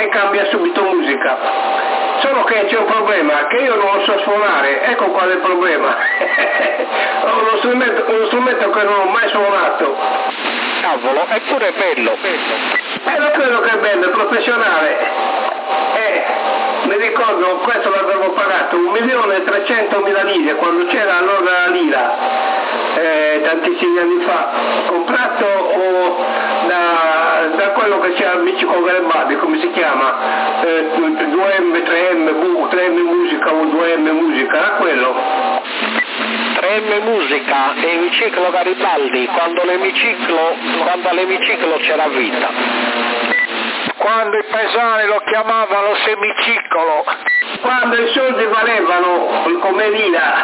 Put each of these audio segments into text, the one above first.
cambia subito musica. Solo che c'è un problema, che io non lo so suonare, ecco qual è il problema. Ho uno strumento che non ho mai suonato. Cavolo, eppure è bello. Lo credo che è bello, è professionale. Mi ricordo, questo l'avevo pagato 1.300.000 lire quando c'era allora la lira, tantissimi anni fa, comprato da quello che c'era al Micico Garibaldi, come si chiama? 2M, 3M Musica o 2M Musica, era quello. 3M Musica e Emiciclo Garibaldi, quando all'Emiciclo c'era vita. Quando i paesani lo chiamavano semicicolo. Quando i soldi valevano come lira,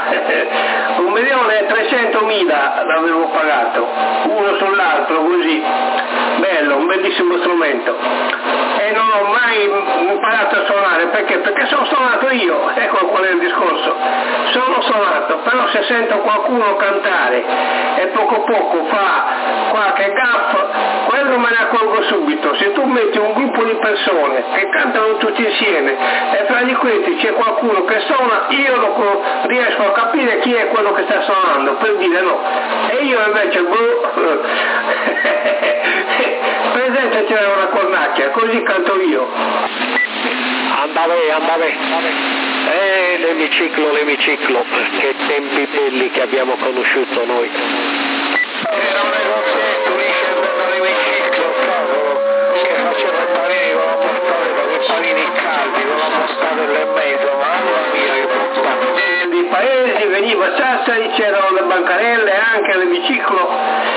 1.300.000 l'avevo pagato, uno sull'altro così, bello, un bellissimo strumento. E non ho mai imparato a suonare, perché sono suonato io, ecco qual è il discorso. Sono suonato, però se sento qualcuno cantare e poco fa qualche gaff, quello me ne accorgo subito. Se tu metti un gruppo di persone che cantano tutti insieme e fra di questi c'è qualcuno che suona, io riesco a capire chi è quello che sta suonando, per dire no. E io invece, presente c'era una cornacchia, così canto io. Andave. L'emiciclo, che tempi belli che abbiamo conosciuto noi. Era un negozietto lì scendendo all'emiciclo, cavolo, che faceva il panino, la portava quei panini caldi con la mostarella in mezzo, mamma mia che bontà. Di paesi veniva a Sassari, c'erano le bancarelle anche all'emiciclo,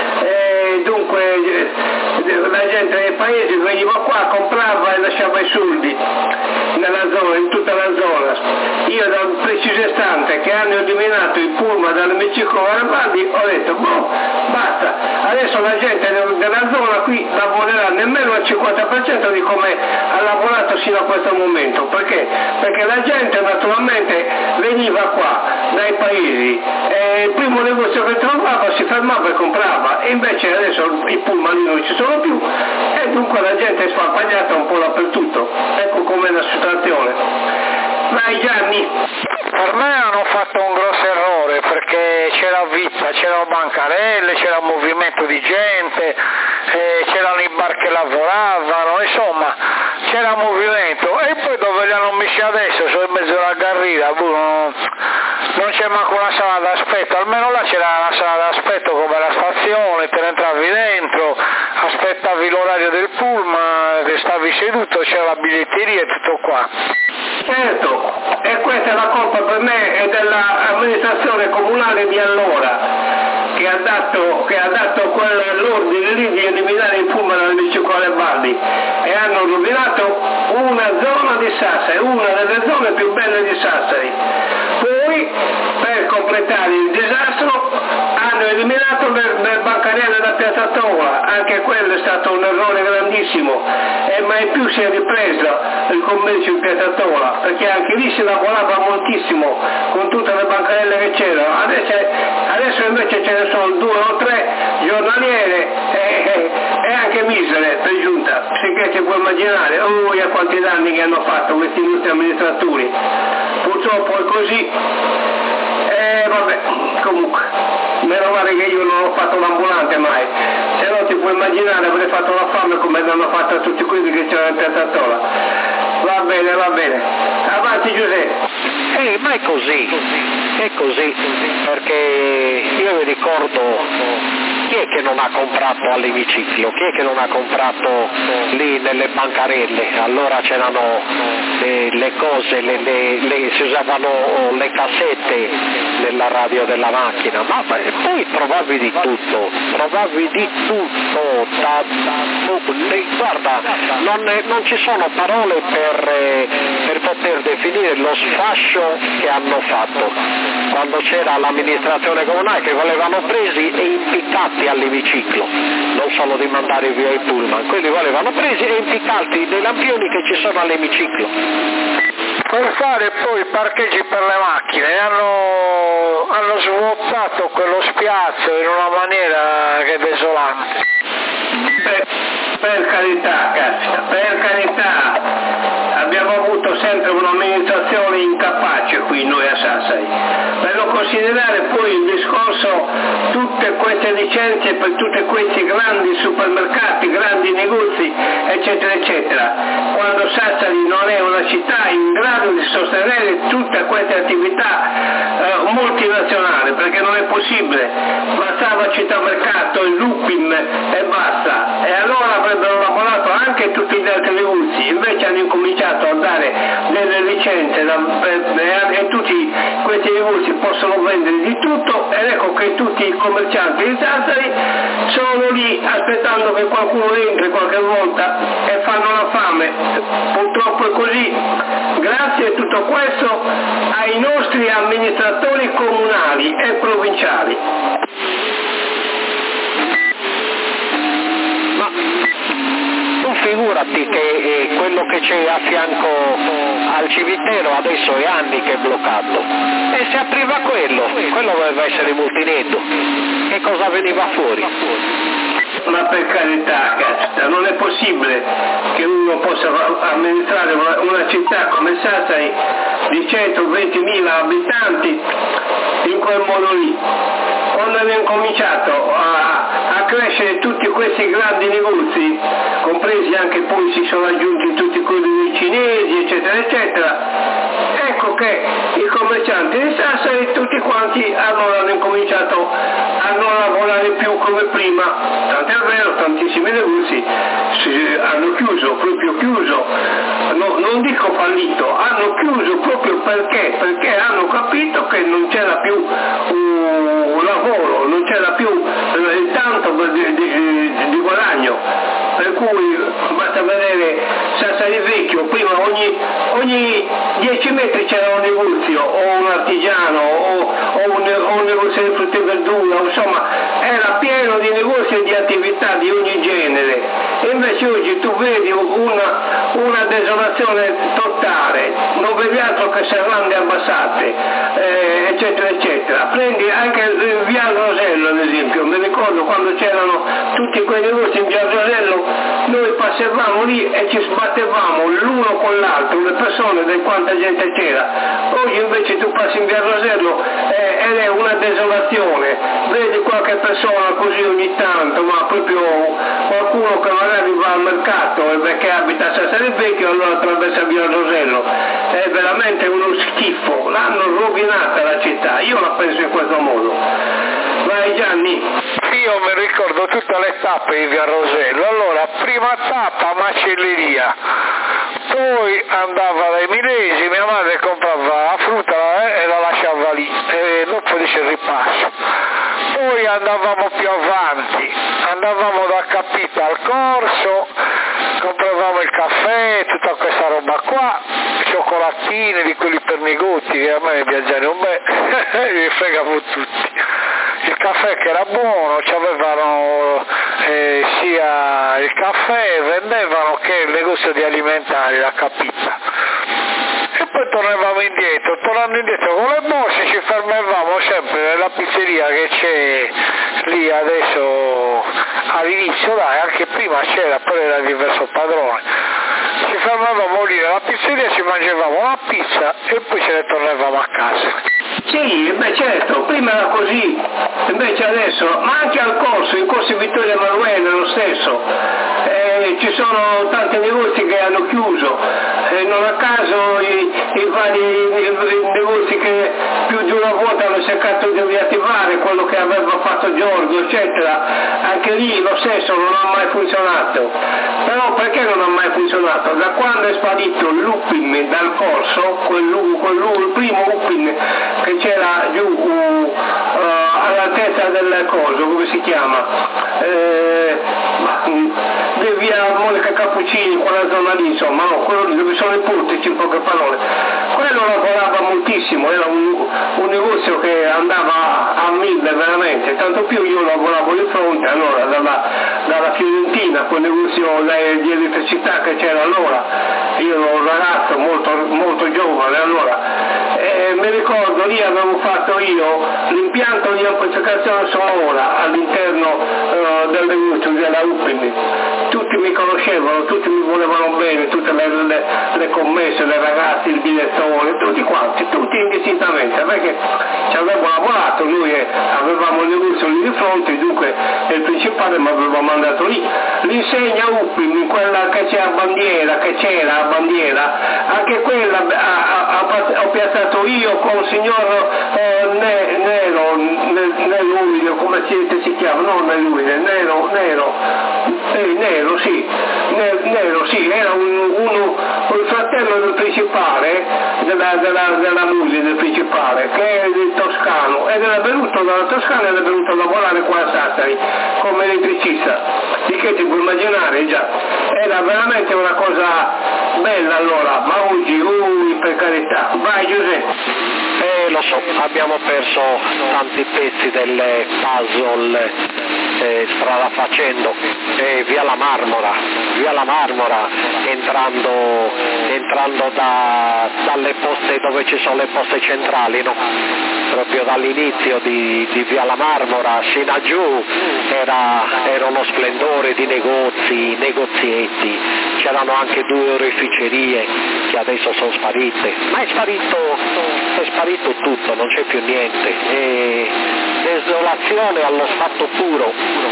dunque la gente dei paesi veniva qua, comprava e lasciava i soldi nella zona, in tutta la zona. Io da un preciso istante che hanno eliminato il pullman dall'emiciclo Garibaldi ho detto basta, adesso la gente della zona qui lavorerà nemmeno al 50% di come ha lavorato sino a questo momento. Perché? Perché la gente naturalmente veniva qua dai paesi e il primo negozio che trovava si fermava e comprava, e invece adesso i pullman non ci sono più e dunque la gente è sparpagliata un po' dappertutto. Ecco com'è la situazione. Vai Gianni. Per me hanno fatto un grosso errore, perché c'era vita, c'erano bancarelle, c'era un movimento di gente, c'erano i bar che lavoravano, insomma c'era un movimento, e poi dove li hanno messi adesso, sono in mezzo alla garriga, non c'è manco una sala d'aspetto, almeno là c'era una sala d'aspetto come la stazione, te ne entravi dentro, aspettavi l'orario del pullman, che stavi seduto, c'era la biglietteria e tutto qua. Certo, e questa è la colpa per me è dell'amministrazione comunale di allora, che ha dato l'ordine lì di eliminare il pullman al Micico Garibaldi, e hanno rovinato una zona di Sassari, una delle zone più belle di Sassari. Poi, per completare il disastro, hanno eliminato le bancarelle da Piazza Tola, anche quello è stato un errore grandissimo, e mai più si è ripreso il commercio in Piazza Tola, perché anche lì si lavorava moltissimo con tutte le bancarelle che c'erano. Adesso invece ce ne sono 2 o 3 giornaliere e anche misere per giunta, sicché ti puoi immaginare a quanti danni che hanno fatto questi nostri amministratori. Purtroppo è così. Vabbè, comunque, meno male che io non ho fatto l'ambulante mai, se no ti puoi immaginare avrei fatto la fame come l'hanno fatta a tutti quelli che c'erano in Piazza Tola. Va bene, avanti Giuseppe. Ma è così, perché io mi ricordo chi è che non ha comprato all'emiciclo, chi è che non ha comprato lì nelle bancarelle, allora c'erano le cose, si usavano le cassette nella radio della macchina, ma poi trovavi di tutto, guarda, non ci sono parole per poter definire lo sfascio che hanno fatto quando c'era l'amministrazione comunale, che volevano presi e impiccati all'emiciclo, non solo di mandare via i pullman, quelli volevano presi e impiccati nei lampioni che ci sono all'emiciclo. Per fare poi i parcheggi per le macchine hanno svuotato quello spiazzo in una maniera che è desolante. Per carità, caspita, per carità, noi a Sassari. Per non considerare poi il discorso, tutte queste licenze per tutti questi grandi supermercati, grandi negozi, eccetera, eccetera, quando Sassari non è una città in grado di sostenere tutte queste attività multinazionali, perché non è possibile, bastava Città Mercato, il Lupin e basta, e allora avrebbero lavorato anche tutti gli altri negozi, invece hanno incominciato a dare delle licenze e tutti questi negozi possono vendere di tutto, ed ecco che tutti i commercianti di Sassari sono lì aspettando che qualcuno entri qualche volta e fanno la fame. Purtroppo è così. Grazie a tutto questo ai nostri amministratori comunali e provinciali. Ma tu figurati che quello che c'è a fianco al cimitero adesso è anni che è bloccato, e se apriva quello doveva essere Multinedo, che cosa veniva fuori? Ma per carità, non è possibile che uno possa amministrare una città come Sassari di 120.000 abitanti in quel modo lì. Quando hanno incominciato a crescere tutti questi grandi negozi, compresi anche poi si sono aggiunti tutti quelli dei cinesi, eccetera, eccetera, ecco che i commercianti di Sassari tutti quanti hanno incominciato a non lavorare più come prima, tant'è vero, tantissimi negozi hanno chiuso, proprio chiuso, non dico fallito, hanno chiuso proprio perché hanno capito che non c'era più un lavoro, non c'era più tanto di guadagno, per cui basta vedere Sassari Vecchio, prima ogni 10 metri c'era un negozio o un artigiano o un negozio di frutta e verdura, insomma era pieno di negozi e di attività di ogni genere, e invece oggi tu vedi una desolazione totale, non vedi altro che serrande abbassate, eccetera, eccetera. Prendi anche il via Rosello ad esempio, mi ricordo quando c'erano tutti quei negozi in via Rosello, noi passavamo lì e ci sbattevamo l'uno con l'altro, le persone, di quanta gente c'era. Oggi invece tu passi in via Rosello ed è una desolazione, vedi qualche persona così ogni tanto, ma proprio qualcuno che magari va al mercato e che abita a Sassari Vecchio, allora attraversa via Rosello. È veramente uno schifo, l'hanno rovinata la città, io la penso in questo modo. Vai Gianni. Io mi ricordo tutte le tappe di via Rosello. Allora, prima tappa macelleria, poi andava dai Milesi, mia madre comprava la frutta e la lasciava lì, e dopo dice il ripasso. Poi andavamo più avanti, andavamo da Capita al Corso, compravamo il caffè, tutta questa roba qua, cioccolatini di quelli per negozi, che a me viaggiare un bel, li fregavo tutti. Il caffè che era buono, ci avevano sia il caffè, vendevano che il negozio di alimentari, la Capita. E poi tornavamo indietro, tornando indietro con le borse ci fermavamo sempre nella pizzeria che c'è lì adesso all'inizio, dai, anche prima c'era, poi era diverso padrone. Ci fermavamo lì nella pizzeria, ci mangiavamo la pizza e poi ce ne tornavamo a casa. Sì, beh certo, prima era così, invece adesso, ma anche al Corso, in corso Vittorio Emanuele lo stesso, ci sono tanti negozi che hanno chiuso, non a caso i vari negozi che più di una volta hanno cercato di riattivare quello che aveva fatto Giorgio, eccetera, anche lì lo stesso non ha mai funzionato. Però perché non ha mai funzionato? Da quando è sparito l'Upin dal Corso, il primo Upin che c'era giù all'altezza del coso, come si chiama? Via Monica Cappuccini, quella zona lì, insomma, no, quello dove sono i portici, in poche parole. Quello lavorava moltissimo, era un negozio che andava a 1000 veramente, tanto più io lavoravo di fronte, allora, dalla Fiorentina, quel negozio di elettricità che c'era allora, io ero un ragazzo molto, molto giovane, allora, mi ricordo lì avevo fatto io l'impianto di amplificazione sonora all'interno del negozio della Upin. tutti mi conoscevano, tutti mi volevano bene, tutte le commesse, le ragazze, il direttore, tutti quanti, tutti indistintamente, perché ci avevo lavorato, noi avevamo il negozio lì di fronte, dunque il principale mi aveva mandato lì. L'insegna UPIM, in quella che c'era a bandiera, anche quella ho piazzato io con il signor Nero, come si chiama? No, Nero, sì, era un fratello del principale, della moglie del principale, che è del toscano, ed era venuto dalla Toscana ed è venuto a lavorare qua a Sassari come elettricista, di che ti puoi immaginare già, era veramente una cosa bella allora, ma oggi, per carità, vai Giuseppe. Lo so, abbiamo perso tanti pezzi delle puzzle strada facendo, via la Marmora, entrando dalle poste dove ci sono le poste centrali, no? Proprio dall'inizio di via la Marmora sino a giù era uno splendore di negozietti, c'erano anche 2 oreficerie che adesso sono sparite, ma è sparito tutto, non c'è più niente, desolazione allo stato puro.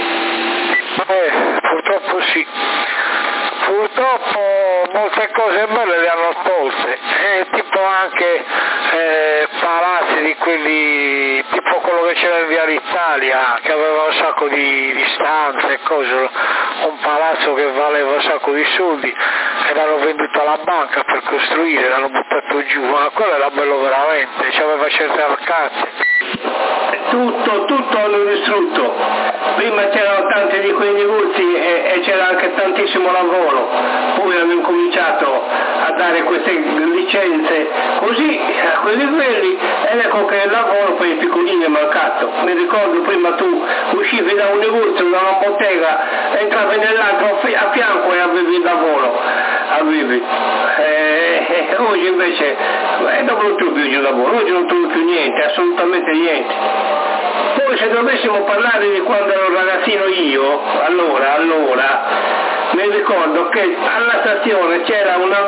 Purtroppo sì, purtroppo molte cose belle le hanno tolte, tipo anche palazzi di quelli, tipo quello che c'era in via l'Italia, che aveva un sacco di stanze e cose, un palazzo che valeva un sacco di soldi, e l'hanno venduto alla banca per costruire, l'hanno buttato giù, ma quello era bello veramente, c'aveva certe arcate. Tutto hanno distrutto. Prima c'erano tanti di quei negozi e c'era anche tantissimo lavoro, poi hanno incominciato a dare queste licenze così a quei livelli, ed ecco che il lavoro per i piccolini è mancato. Mi ricordo prima tu uscivi da un negozio, da una bottega, entravi nell'altro a fianco e avevi il lavoro, oggi invece non trovi più il lavoro, oggi non trovi più niente, assolutamente niente. Poi se dovessimo parlare di quando ero ragazzino io, allora mi ricordo che alla stazione c'era un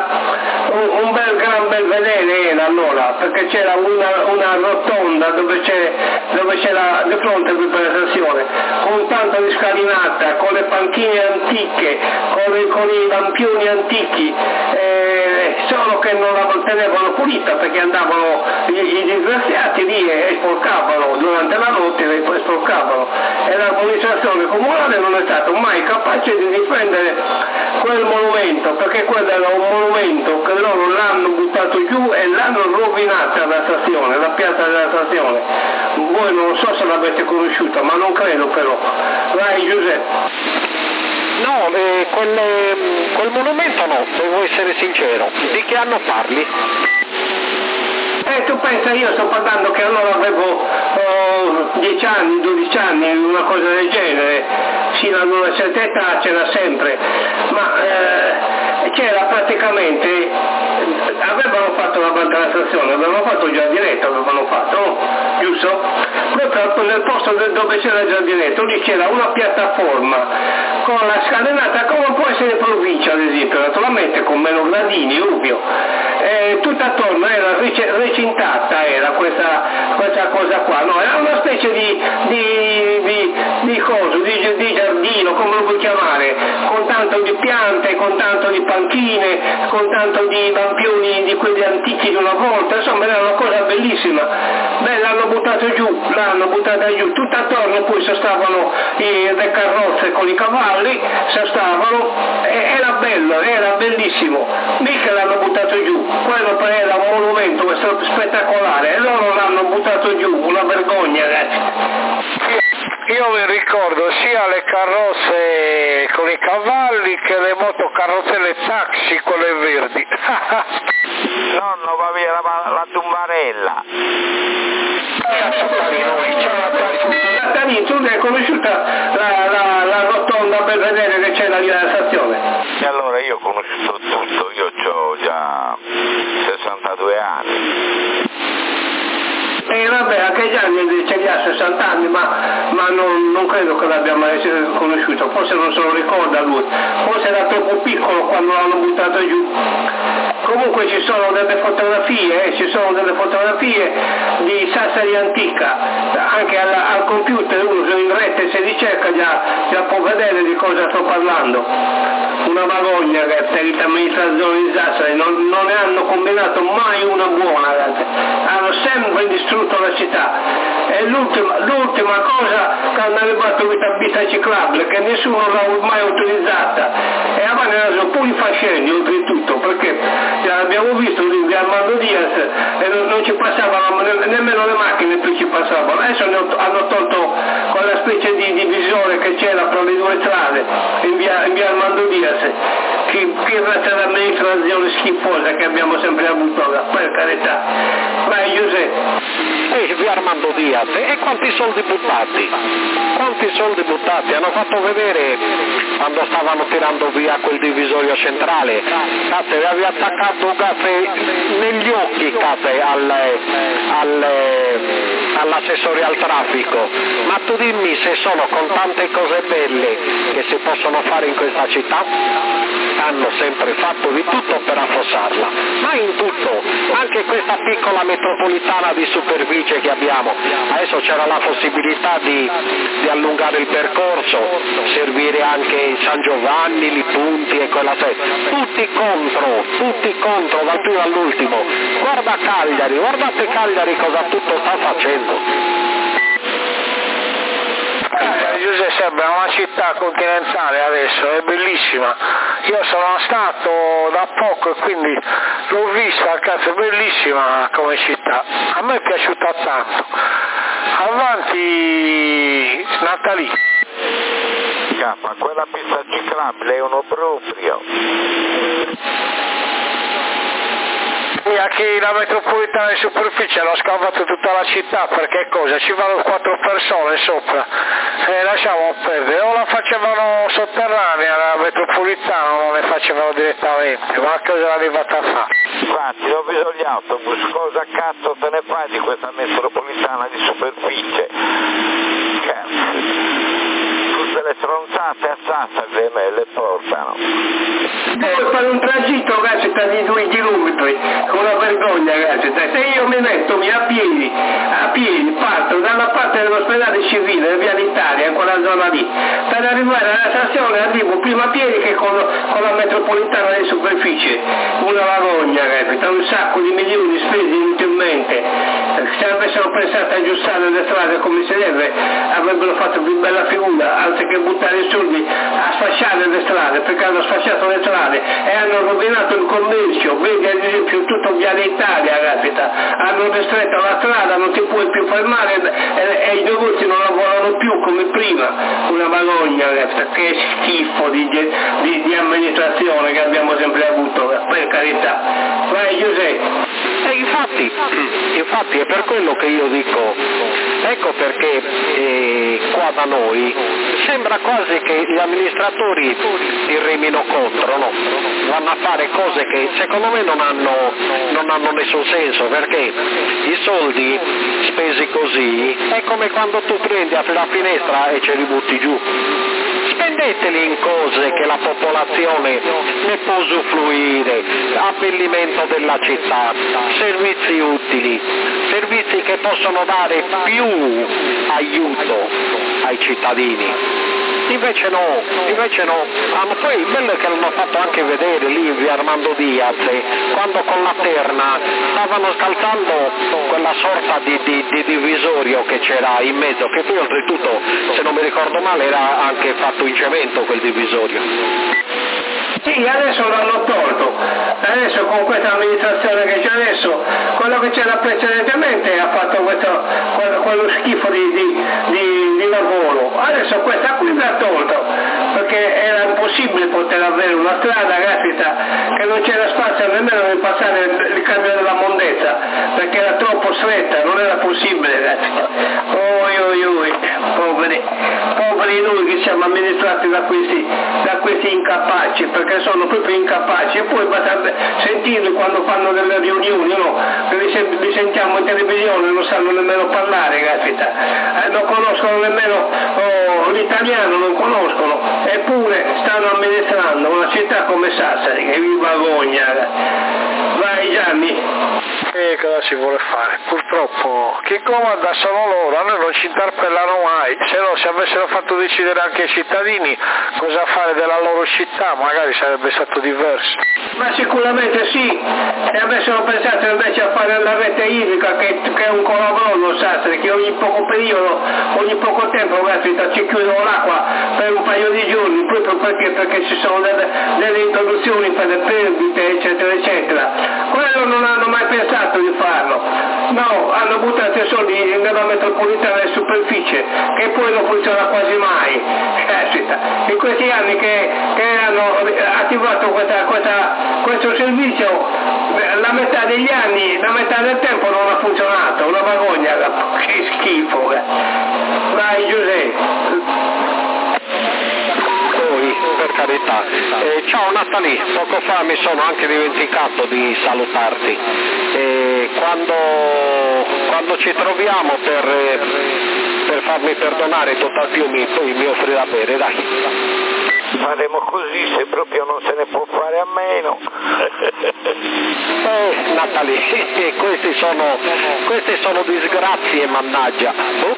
gran bel vedere era allora, perché c'era una rotonda dove c'era di fronte per la stazione, con tanto di scalinata, con le panchine antiche, con i lampioni antichi, solo che non la tenevano pulita perché andavano i disgraziati lì e sporcavano durante la notte e poi sporcavano, e l'amministrazione comunale non è stata mai capace di difendere quel monumento, perché quello era un monumento che loro l'hanno buttato giù e l'hanno rovinata la stazione, la piazza della stazione. Voi non so se l'avete conosciuta, ma non credo però. Vai Giuseppe. No, quel monumento no, devo essere sincero. Di che anno parli? Tu pensa, io sto parlando che allora avevo 10 anni, 12 anni, una cosa del genere, fino ad una certa età c'era sempre, ma c'era praticamente, avevano fatto davanti alla stazione, avevano fatto il giardinetto, giusto? Proprio nel posto dove c'era il giardinetto, lì c'era una piattaforma con la scalinata come può essere in provincia ad esempio, naturalmente con meno gradini, ovvio, tutto attorno era recintata, era questa cosa qua, no? Era una specie di giardino, come lo vuoi chiamare, con tanto di piante, con tanto di panchine, con tanto di lampioni di quelli antichi di una volta, insomma era una cosa bellissima. L'hanno buttata giù, tutto attorno poi sostavano le carrozze con i cavalli, era bello, era bellissimo, mica l'hanno buttato giù, quello era un monumento spettacolare e loro l'hanno buttato giù, una vergogna ragazzi. Io vi ricordo sia le carrozze con i cavalli che le motocarrozzelle taxi, quelle verdi. Nonno va via la tumbarella. Tu hai conosciuta la rotonda per vedere che c'era lì alla stazione? E allora io ho conosciuto tutto, io ho già 62 anni. Vabbè, a che anni ce li ha 60 anni, ma non credo che l'abbia mai conosciuto, forse non se lo ricorda lui, forse era troppo piccolo quando l'hanno buttato giù. Comunque ci sono delle fotografie di Sassari antica, anche al computer uno in rete se li cerca già può vedere di cosa sto parlando. Una vergogna per l'amministrazione di Sassari, non ne hanno combinato mai una buona, ragazzi. Hanno sempre distrutto la città. E l'ultima cosa che hanno arrivato questa pista ciclabile che nessuno l'ha mai utilizzata, e avevano pure i fascini oltretutto, perché abbiamo visto di Armando Diaz e non ci passavano nemmeno le macchine più ci passavano. Adesso hanno tolto quella specie di divisore che c'era tra le due strade in via Armando Diaz, che grazie all'amministrazione schifosa che abbiamo sempre avuto, per carità. Vai Giuseppe. Via Armando Diaz, e quanti soldi buttati? Hanno fatto vedere quando stavano tirando via quel divisorio centrale, cazzo, aveva attaccato negli occhi all'assessore al traffico. Ma tu dimmi se sono con tante cose belle che si possono fare in questa città, hanno sempre fatto di tutto per affossarla, ma in tutto, anche questa piccola metropolitana di superficie che abbiamo, adesso c'era la possibilità di allungare il percorso, servire anche San Giovanni, Li Punti e quella tutti contro dal primo all'ultimo. Guardate Cagliari cosa tutto sta facendo. Giuseppe sembra una città continentale adesso, è bellissima. Io sono stato da poco e quindi l'ho vista, cazzo, è bellissima come città. A me è piaciuta tanto. Avanti Natalì. Ma quella pista ciclabile è un obbrobrio. Che la metropolitana di superficie hanno scavato tutta la città, perché cosa? Ci vanno 4 persone sopra, lasciamo perdere, o la facevano sotterranea la metropolitana o non ne facevano direttamente, ma cosa è arrivata a fare? Infatti ho visto gli autobus, cosa cazzo te ne fai di questa metropolitana di superficie? Tutte le stronzate a Sassari le portano. Devo fare un tragitto, ragazzi, di 2 chilometri, una vergogna, ragazzi. Se io mi metto a piedi, parto dalla parte dell'ospedale civile, via l'Italia, in quella zona lì, per arrivare alla stazione arrivo prima a piedi che con la metropolitana di superficie. Una vergogna, ragazzi, un sacco di milioni spesi inutilmente. Se avessero pensato a aggiustare le strade come si deve, avrebbero fatto più bella figura, anziché buttare i soldi a sfasciare le strade, perché hanno sfasciato le strade e hanno rovinato il commercio. Vedi ad esempio tutto Viale Italia, capita, hanno ristretto la strada, non ti puoi più fermare e i negozi non lavorano più come prima. Una vergogna, che schifo di amministrazione che abbiamo sempre avuto, per carità. Vai Giuseppe. E infatti è per quello che io dico, ecco perché qua da noi sembra quasi che gli amministratori ti remino contro, no? Vanno a fare cose che secondo me non hanno nessun senso, perché i soldi spesi così è come quando tu prendi, apri la finestra e ce li butti giù. Spendeteli in cose che la popolazione ne può usufruire, abbellimento della città, servizi utili, servizi che possono dare più aiuto ai cittadini. Invece no, poi il bello è che l'hanno fatto anche vedere lì in via Armando Diaz, quando con la terna stavano scalzando quella sorta di divisorio che c'era in mezzo, che poi oltretutto, se non mi ricordo male, era anche fatto in cemento quel divisorio. Sì, adesso l'hanno tolto, adesso con questa amministrazione che c'è adesso, quello che c'era precedentemente ha fatto quello schifo di lavoro, adesso questa qui l'ha tolto, perché era impossibile poter avere una strada grafita che non c'era spazio nemmeno per passare il cambio della mondezza, perché era troppo stretta, non era possibile, ragazzi. Poveri noi che siamo amministrati da questi incapaci, perché sono proprio incapaci, e poi voi basta sentirli quando fanno delle riunioni, no? Li sentiamo in televisione, non sanno nemmeno parlare, caspita, non conoscono nemmeno l'italiano, non conoscono, eppure stanno amministrando una città come Sassari, che vi vergogna. Vai Gianni. Cosa si vuole fare? Purtroppo chi comanda sono loro, a noi non ci interpellano mai, se no se avessero fatto decidere anche ai cittadini cosa fare della loro città magari sarebbe stato diverso. Ma sicuramente sì, se avessero pensato invece a fare la rete idrica che è un colabrolo, Sassari, che ogni poco periodo, ogni poco tempo ci chiudono l'acqua per un paio di giorni, proprio perché ci sono delle introduzioni per le perdite eccetera eccetera, quello non hanno mai pensato di farlo, no, hanno buttato i soldi nella metropolitana in superficie che poi non funziona quasi mai. In questi anni che hanno attivato questo servizio, la metà degli anni, la metà del tempo non ha funzionato, una vergogna, che schifo. Vai Giuseppe. Per carità. Ciao Natalie, poco fa mi sono anche dimenticato di salutarti. Quando ci troviamo per farmi perdonare total più poi mi offri da bere, dai. Faremo così se proprio non se ne può fare a meno. Natalie, queste sono disgrazie, mannaggia.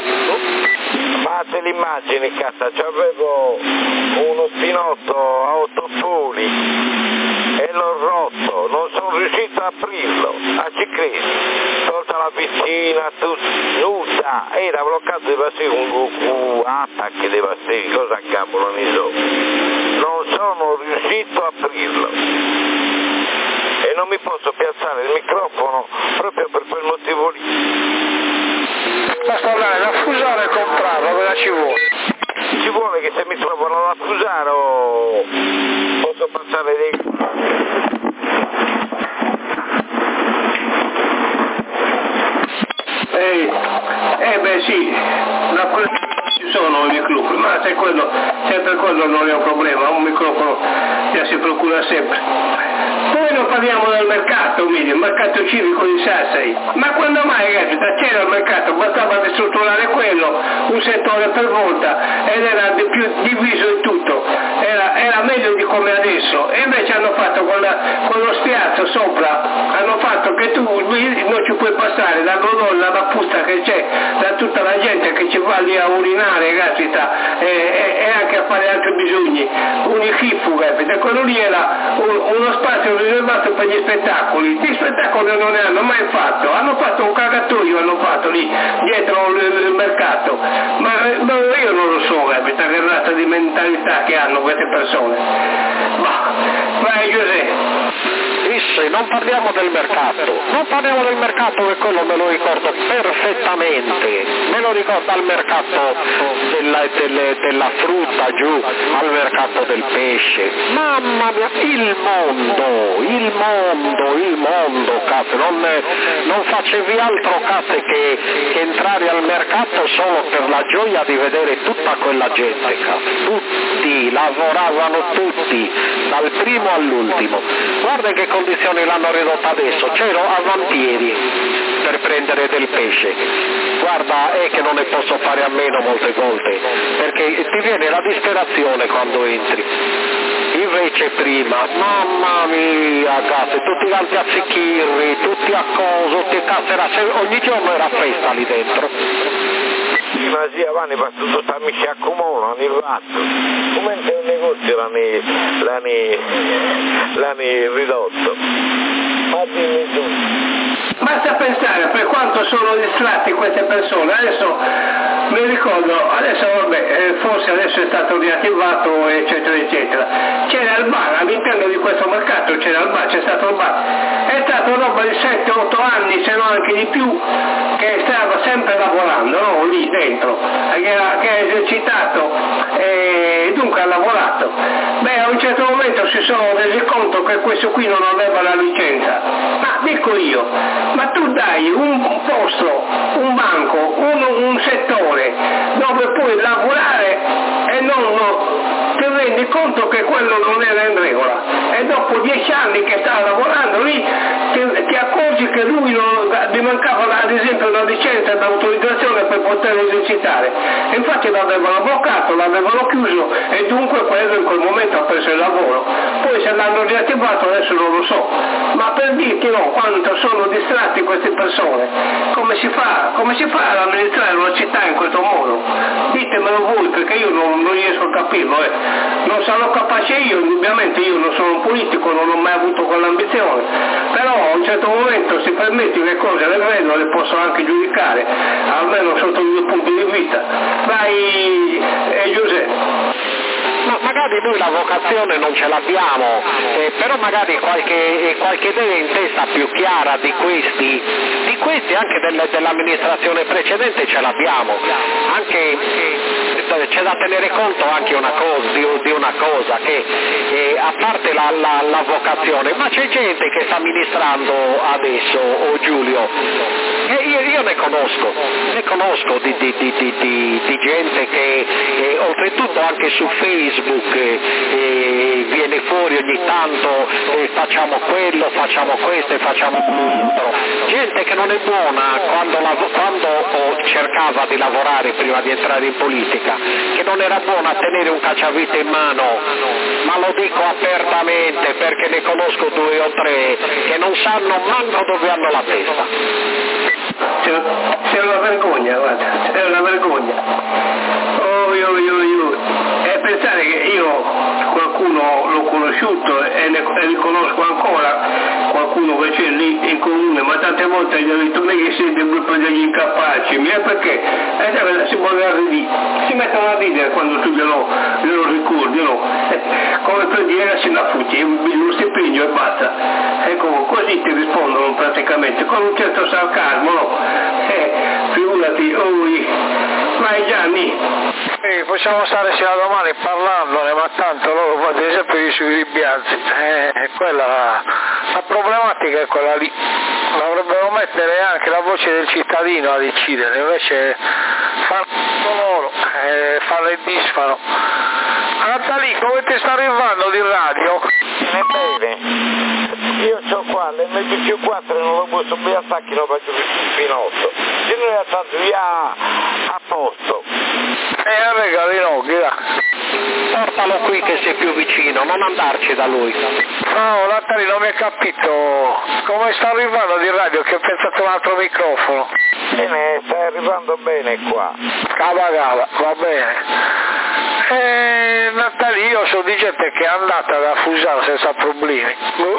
Fate l'immagine, cazzo, c'avevo uno spinotto a 8 fuli e l'ho rotto, non sono riuscito a aprirlo, ci credi? Tolta la piscina, nuda, era bloccato dei vasi un attacco dei vasi, cosa cavolo ne so. Non sono riuscito a aprirlo e non mi posso piazzare il microfono proprio per quel motivo lì. Basta andare da Fusaro e comprarlo, cosa ci vuole? Ci vuole che se mi trovano da Fusaro posso passare dei... Beh sì, ci sono i microfoni, ma sempre quello non è un problema, un microfono si procura sempre. Poi non parliamo del mercato, il mercato civico di Sassari, ma quando mai c'era il mercato, bastava ristrutturare quello, un settore per volta, ed era più diviso in tutto, era meglio di come adesso, e invece hanno fatto con lo spiazzo sopra, hanno fatto che tu non ci puoi passare dalla fusta che c'è, da tutta la gente che ci va lì a urinare, e anche a fare altri bisogni, un schifo, quello lì era uno spazio riservato per gli spettacoli non ne hanno mai fatto, hanno fatto un cagatoio, lì dietro il mercato, ma io non lo so, che razza di mentalità che hanno queste persone. Vai Giuseppe. Non parliamo del mercato che quello me lo ricordo perfettamente, me lo ricordo al mercato della frutta giù, al mercato del pesce, mamma mia, il mondo, cazzo, non facevi altro cazzo che entrare al mercato solo per la gioia di vedere tutta quella gente, cazzo, tutti, lavoravano tutti, dal primo all'ultimo, guarda che condizioni l'hanno ridotta adesso, c'ero avantieri per prendere del pesce, guarda è che non ne posso fare a meno molte volte, perché ti viene la disperazione quando entri, invece prima, mamma mia cazzo, tutti quanti a Zicchirri, tutti a coso, ogni giorno era festa lì dentro. Ma sì, avanti per tutto amici a comune, hanno fatto. Come il negozio l'hanno ridotto. Ma dimmi tu. Basta pensare per quanto sono distratti queste persone, adesso mi ricordo, forse adesso è stato riattivato eccetera eccetera, c'era il bar, all'interno di questo mercato c'è stato il bar, è stato roba di 7-8 anni se non anche di più che stava sempre lavorando, no? Lì dentro, che ha esercitato e dunque ha lavorato. A un certo momento si sono resi conto che questo qui non aveva la licenza, ma dico io, ma tu dai un posto, un banco, un settore dove puoi lavorare e non ti rendi conto che quello non era in regola, e e dopo 10 anni che stava lavorando lì ti accorgi che lui gli mancava ad esempio una licenza d'autorizzazione per poter esercitare, e infatti l'avevano bloccato, l'avevano chiuso e dunque quello in quel momento ha perso il lavoro. Poi se l'hanno riattivato adesso non lo so, ma per dirti quanto sono distratti queste persone, come si fa ad amministrare una città in questo modo? Ditemelo voi, perché io non riesco a capirlo, non sarò capace io, indubbiamente io non sono un politico, non ho mai avuto quell'ambizione, però a un certo momento si permetti le cose, le vedo, le posso anche giudicare, almeno sotto i miei punti di vista. Vai Giuseppe. Ma magari noi la vocazione non ce l'abbiamo, però magari qualche idea in testa più chiara di questi anche dell'amministrazione precedente ce l'abbiamo, anche c'è da tenere conto anche di una cosa, che a parte la vocazione, ma c'è gente che sta amministrando adesso, Giulio, e io ne conosco di gente che oltretutto anche su Facebook viene fuori ogni tanto, facciamo quello, facciamo questo e facciamo quell'altro, gente che non è buona quando cercava di lavorare prima di entrare in politica, che non era buona a tenere un cacciavite in mano, ma lo dico apertamente perché ne conosco 2 o 3 che non sanno manco dove hanno la testa. C'è una vergogna, guarda, è una vergogna. E pensare che io qualcuno l'ho conosciuto e ne conosco ancora, qualcuno che c'è lì in comune, ma tante volte gli ho detto me che siete proprio degli incapaci, perché si mettono a ridere quando tu glielo ricordi, come per dire se la futti, lo stipendio e basta. Ecco, così ti rispondono praticamente, con un certo sarcasmo, figurati, vai Gianni. Possiamo stare sino a domani parlandone, ma tanto loro fate sempre sui ribiazzi, quella la problematica è quella lì, dovrebbero mettere anche la voce del cittadino a decidere, invece fanno loro, fanno e disfano. Natalì, come ti sta arrivando di radio? Bene, io c'ho qua l'MPC4 non lo posso più attacchi, lo faccio il finotto, se noi attacchi via a posto. Regali no, portalo qui che sei più vicino, non andarci da lui. No, Natalì, non mi hai capito come sta arrivando di radio, che ho pensato un altro microfono. Bene, sta arrivando bene qua. Cava, va bene. Natalì, io so di gente che è andata da Fusaro senza problemi.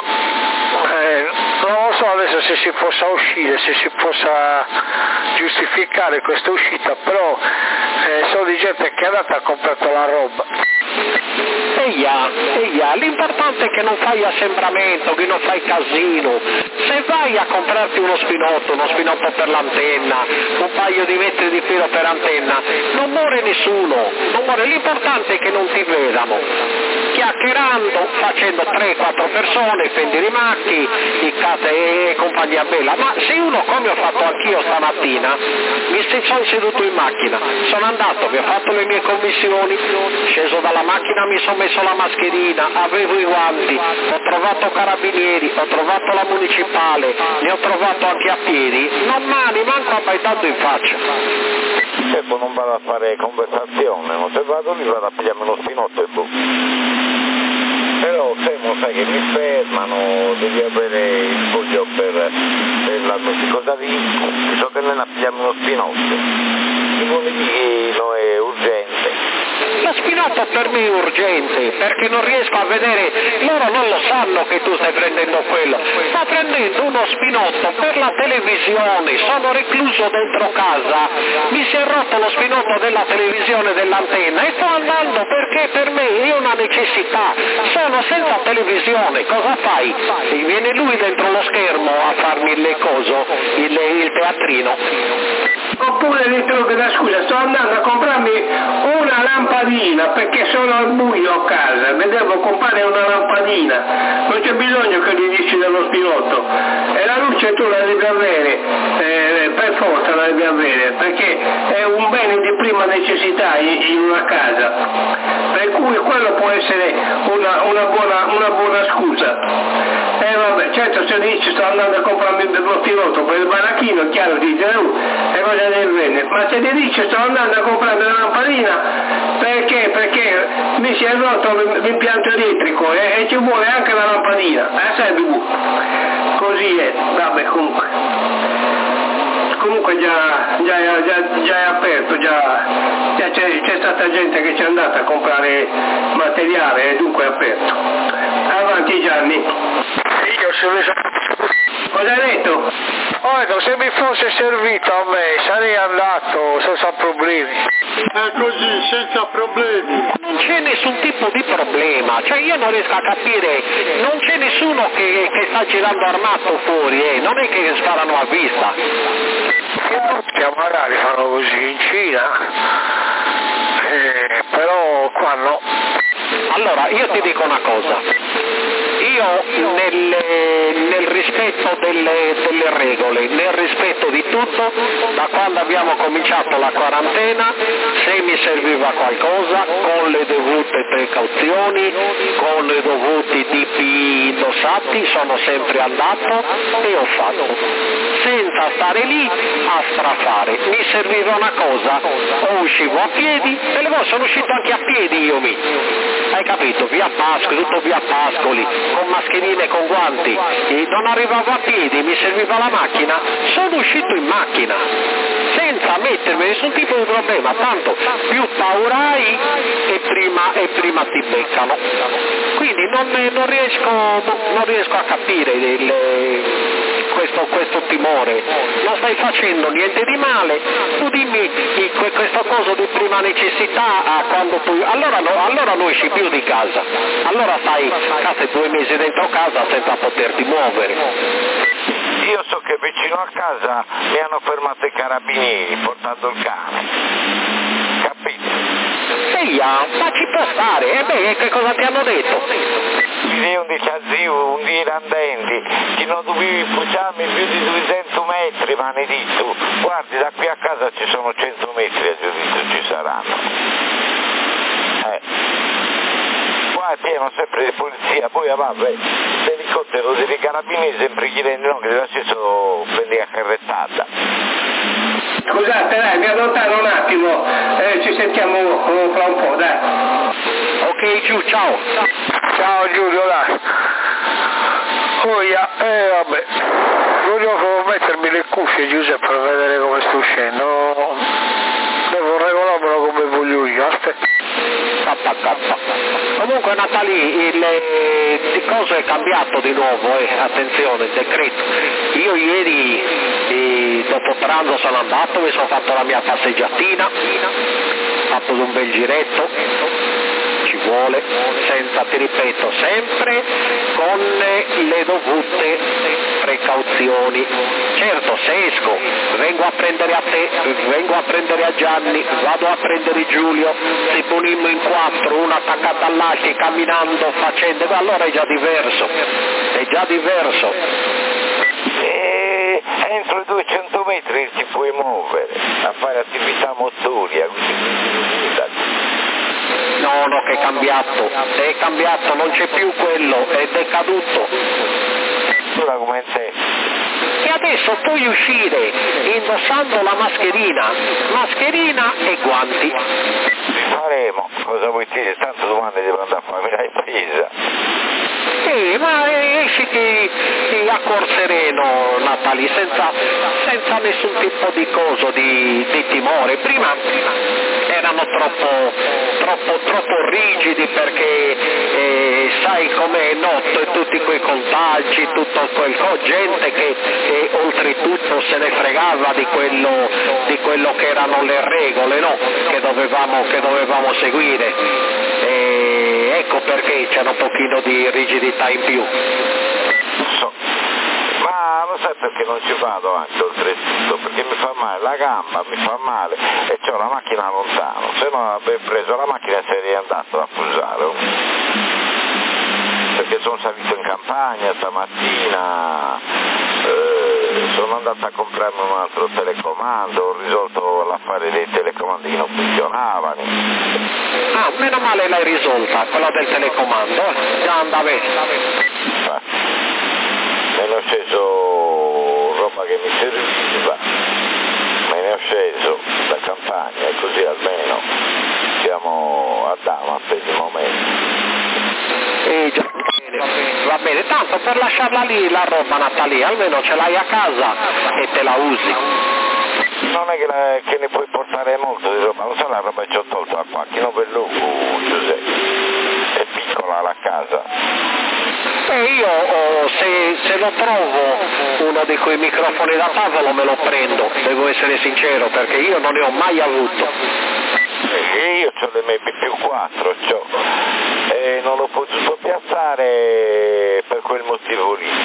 Non lo so adesso se si possa uscire, se si possa giustificare questa uscita, però so di gente che è andata e ha comprato la roba. L'importante è che non fai assembramento, che non fai casino. Se vai a comprarti uno spinotto per l'antenna, un paio di metri di filo per antenna, non muore nessuno, l'importante è che non ti vedano. Chiacchierando, facendo 3-4 persone, fendi rimacchi, e compagnia bella, ma se uno, come ho fatto anch'io stamattina, sono seduto in macchina, sono andato, mi ho fatto le mie commissioni, sceso dalla macchina, mi sono messo la mascherina, avevo i guanti, ho trovato carabinieri, ho trovato la municipale, ne ho trovato anche a piedi, non mani, manco abbaitando in faccia. E poi non vado a fare conversazione, non se vado lì vado a pigliarmi uno spinotto e boh. Però se sai che mi fermano, devi avere il foglio per la cosa lì, so che non a pigliarmi uno spinotto. Il bollettino è urgente. Lo spinotto per me è urgente, perché non riesco a vedere, loro non lo sanno che tu stai prendendo quello, sto prendendo uno spinotto per la televisione, sono recluso dentro casa, mi si è rotto lo spinotto della televisione dell'antenna e sto andando perché per me è una necessità, sono senza televisione, cosa fai? E viene lui dentro lo schermo a farmi il teatrino. Oppure dicono che scusa, sto andando a comprarmi una lampadina perché sono al buio a casa, mi devo comprare una lampadina, non c'è bisogno che gli dici dello spinotto, e la luce tu la devi avere, per forza la devi avere, perché è un bene di prima necessità in una casa, per cui quello può essere una buona scusa. certo se dici sto andando a comprarmi lo stirotto per il baracchino, è chiaro, dice è cosa del genere, ma se ti dice sto andando a comprarmi una lampadina, perché mi si è rotto l'impianto elettrico e ci vuole anche la lampadina, serve così è, vabbè comunque già è aperto, già c'è stata gente che c'è andata a comprare materiale e dunque è aperto. Avanti Gianni. Cosa hai detto? Se mi fosse servito a me sarei andato senza problemi. È così, senza problemi. Non c'è nessun tipo di problema, cioè io non riesco a capire, non c'è nessuno che sta girando armato fuori, non è che sparano a vista. Che magari fanno così in Cina, però qua no. Allora, io ti dico una cosa, io nel rispetto delle regole, nel rispetto di tutto, da quando abbiamo cominciato la quarantena, se mi serviva qualcosa, con le dovute precauzioni, con i dovuti tipi indossati, sono sempre andato e ho fatto, senza stare lì a strafare. Mi serviva una cosa, o uscivo a piedi, e le volte sono uscito anche a piedi io hai capito, via Pascoli, tutto via Pascoli, con mascherine e con guanti, e non arrivavo a piedi, mi serviva la macchina, sono uscito in macchina, senza mettermi nessun tipo di problema, tanto più paura hai e prima ti beccano. Quindi non riesco a capire questo timore, non stai facendo niente di male, tu dimmi questo coso di prima necessità quando tu allora non esci più di casa, allora stai 2 mesi dentro casa senza poterti muovere. Io so che vicino a casa mi hanno fermato i carabinieri portando il cane, capito? Ma ci può stare, che cosa ti hanno detto? Un dicazivo, un dirandenti, che non dovevi puciarmi più di 200 metri, ma ne detto, guardi da qui a casa ci sono 100 metri a giudizio ci saranno. Qua è pieno sempre di polizia, poi vabbè, l'elicottero dei carabinieri sempre gli rendono che la stesso prendi a carrettata. Scusate, dai, mi allontano un attimo, ci sentiamo fra un po', dai. Ok, giù, ciao. Ciao Giulio, dai. Vabbè, voglio mettermi le cuffie Giuseppe per vedere come sto uscendo. Devo regolarmelo come voglio io, aspetta. Comunque Natali, il coso è cambiato di nuovo, attenzione, il decreto. Io ieri dopo pranzo sono andato, mi sono fatto la mia passeggiatina, ho fatto un bel giretto, ci vuole, senza, ti ripeto, sempre con le dovute precauzioni. Certo, se esco, vengo a prendere a te, vengo a prendere a Gianni, vado a prendere Giulio, se punimmo in 4, uno attaccato all'altro, camminando, facendo, allora è già diverso. Entro i 200 metri ti puoi muovere, a fare attività motoria, No, che è cambiato, non c'è più quello, è decaduto. Ora come te. E adesso puoi uscire indossando la mascherina e guanti. Faremo, cosa vuoi dire? Tanto domani devo andare a farmi la impresa. Sì, ma esci a cuor sereno, Natali, senza nessun tipo di coso, di timore. Prima erano troppo rigidi perché sai com'è noto e tutti quei contagi, tutto gente che oltretutto se ne fregava di quello che erano le regole, no? che dovevamo seguire. Ecco perché c'è un pochino di rigidità in più. Ma lo sai perché non ci vado anche oltretutto? Perché mi fa male la gamba, mi fa male e c'ho la macchina lontano, se non avrei preso la macchina sarei andato a Fusaro. Perché sono salito in campagna stamattina, sono andato a comprarmi un altro telecomando, ho risolto l'affare dei telecomandi che non funzionavano. Ah, meno male l'hai risolta, quella del telecomando, già andava bene. ne ho sceso roba che mi serviva, me ne ho sceso da campagna e così almeno siamo a dama per il momento. Va bene, tanto per lasciarla lì la roba Natalia, almeno ce l'hai a casa e te la usi. Non è che ne puoi portare molto di roba, non so la roba che ci ho tolto a Quacchino per Lugo, Giuseppe, è piccola la casa. E io se lo trovo uno di quei microfoni da tavolo me lo prendo, devo essere sincero, perché io non ne ho mai avuto. Io ho le MB+4, e non l'ho potuto piazzare per quel motivo lì.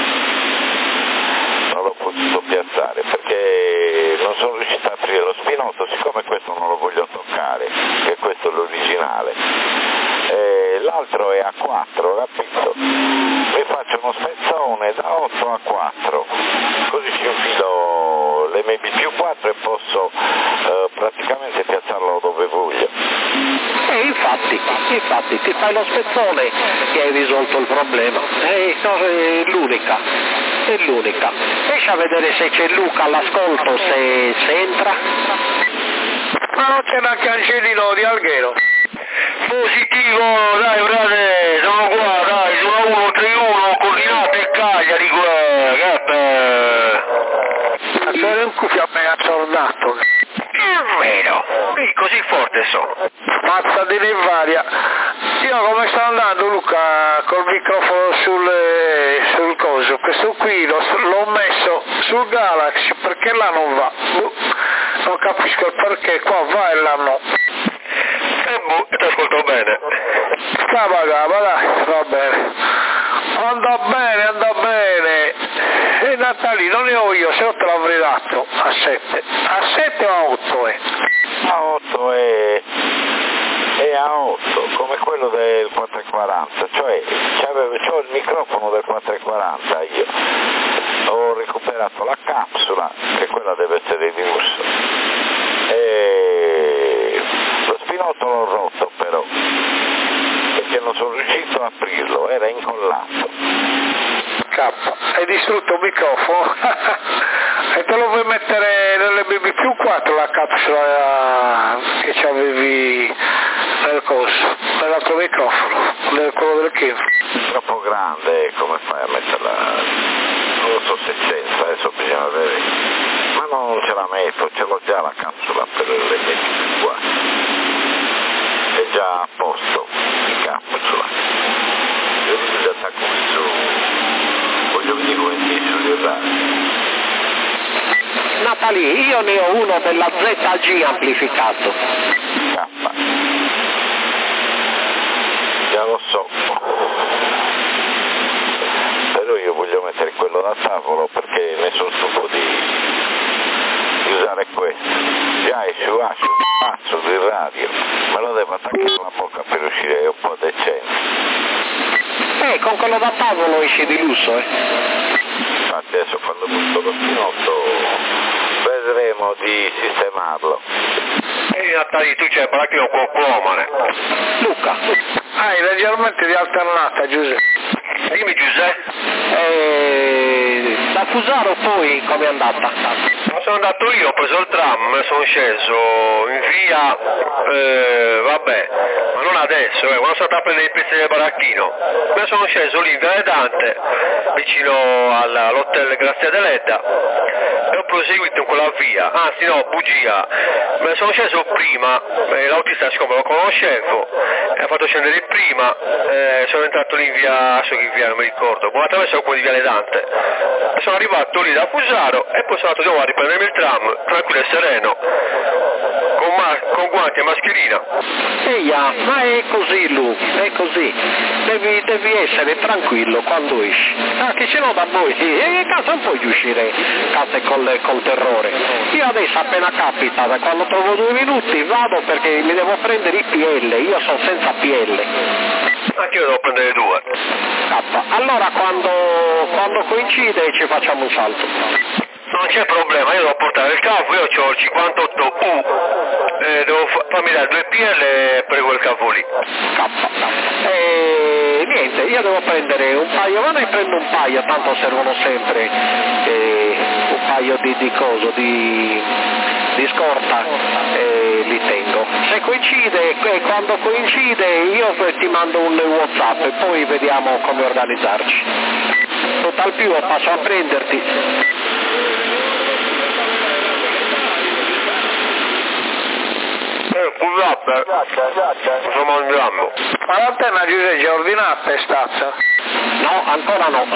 Non l'ho potuto piazzare perché non sono riuscito a aprire lo spinotto, siccome questo non lo voglio toccare, che questo è l'originale. L'altro è a 4, capito? Mi faccio uno spezzone da 8 a 4, così ci infilo l'MB+4 e posso praticamente piazzarlo dove voglio. E infatti ti fai lo spezzone e hai risolto il problema. È l'unica. Riesci a vedere se c'è Luca all'ascolto, se entra? Ma non c'è neanche Angelino di Alghero. Positivo, dai frate, sono qua, dai, sono 1-3-1, coordinate e Cagliari, che bello. Ma c'era un cuffio a me assordato. È vero, e così forte sono. Mazza di varia. Io come sto andando Luca col microfono sul coso, questo qui l'ho messo sul Galaxy perché là non va. Non capisco il perché, qua va e là no. Ti ascolto bene. Cava, dai, va bene. Anda bene. E Natali non ne ho io, se no te l'avrei dato a 7. A 7 o a 8 è? A 8 è a 8, come quello del 440, cioè c'ho il microfono del 440 io. Ho recuperato la capsula, che quella deve essere di lusso. E lo spinotto l'ho rotto però, perché non sono riuscito a aprirlo, era incollato. Hai distrutto il microfono e te lo vuoi mettere nell'MB+4 la capsula che c'avevi nel coso, nell'altro microfono, quello del Kim. Troppo grande, come fai a metterla? Non lo so se c'entra, adesso bisogna vedere. Ma non ce la metto, ce l'ho già la capsula per l'MB+4. È già a posto in capsula. Io mi attacco su. Voglio vedere come dice di radio. Natalie, io ne ho uno della ZG amplificato. K. Già lo so. Però io voglio mettere quello da tavolo perché ne sono stufo di usare questo. Già è su pazzo di radio, me lo devo attaccare alla bocca per uscire un po' decente. Con quello da tavolo esce di lusso, Infatti adesso quando butto lo spinotto vedremo di sistemarlo. E Natali, tu c'hai parecchio cuomane. Luca. Hai leggermente di alternata, Giuseppe. Dimmi Giuseppe. Da Fusaro poi com'è andata? Ma sono andato io, ho preso il tram, sono sceso in via, vabbè, ma non adesso, quando sono stato a prendere i pezzi del baracchino. Me sono sceso lì in Via Dante, vicino all'hotel Grazia Deledda, e ho proseguito in quella via, anzi no, bugia, me sono sceso prima, l'autista siccome lo conoscevo, mi ha fatto scendere prima, sono entrato lì in via, so che via non mi ricordo, ma attraverso quello di Via Dante, sono arrivato lì da Fusaro e poi sono andato di nuovo a riprendermi il tram, tranquillo e sereno, con guanti e mascherina. Ma è così Lu, è così, devi essere tranquillo quando esci, che se no da voi, casa non puoi uscire case col terrore. Io adesso appena capita, da quando trovo 2 minuti vado perché mi devo prendere i PL, io sono senza PL. Anche io devo prendere 2. Allora quando coincide ci facciamo un salto. non c'è problema, io devo portare il cavo, io ho il 58U, devo fammi dare 2 PL e prego il cavo lì. Niente, io devo prendere un paio, vado e prendo un paio, tanto servono sempre un paio di scorta, li tengo. Se coincide, quando coincide io ti mando un WhatsApp e poi vediamo come organizzarci. Total più passo a prenderti. Scusate, sto mangiando. Ma l'antenna Giuseppe è già ordinata, è stata? No, ancora no.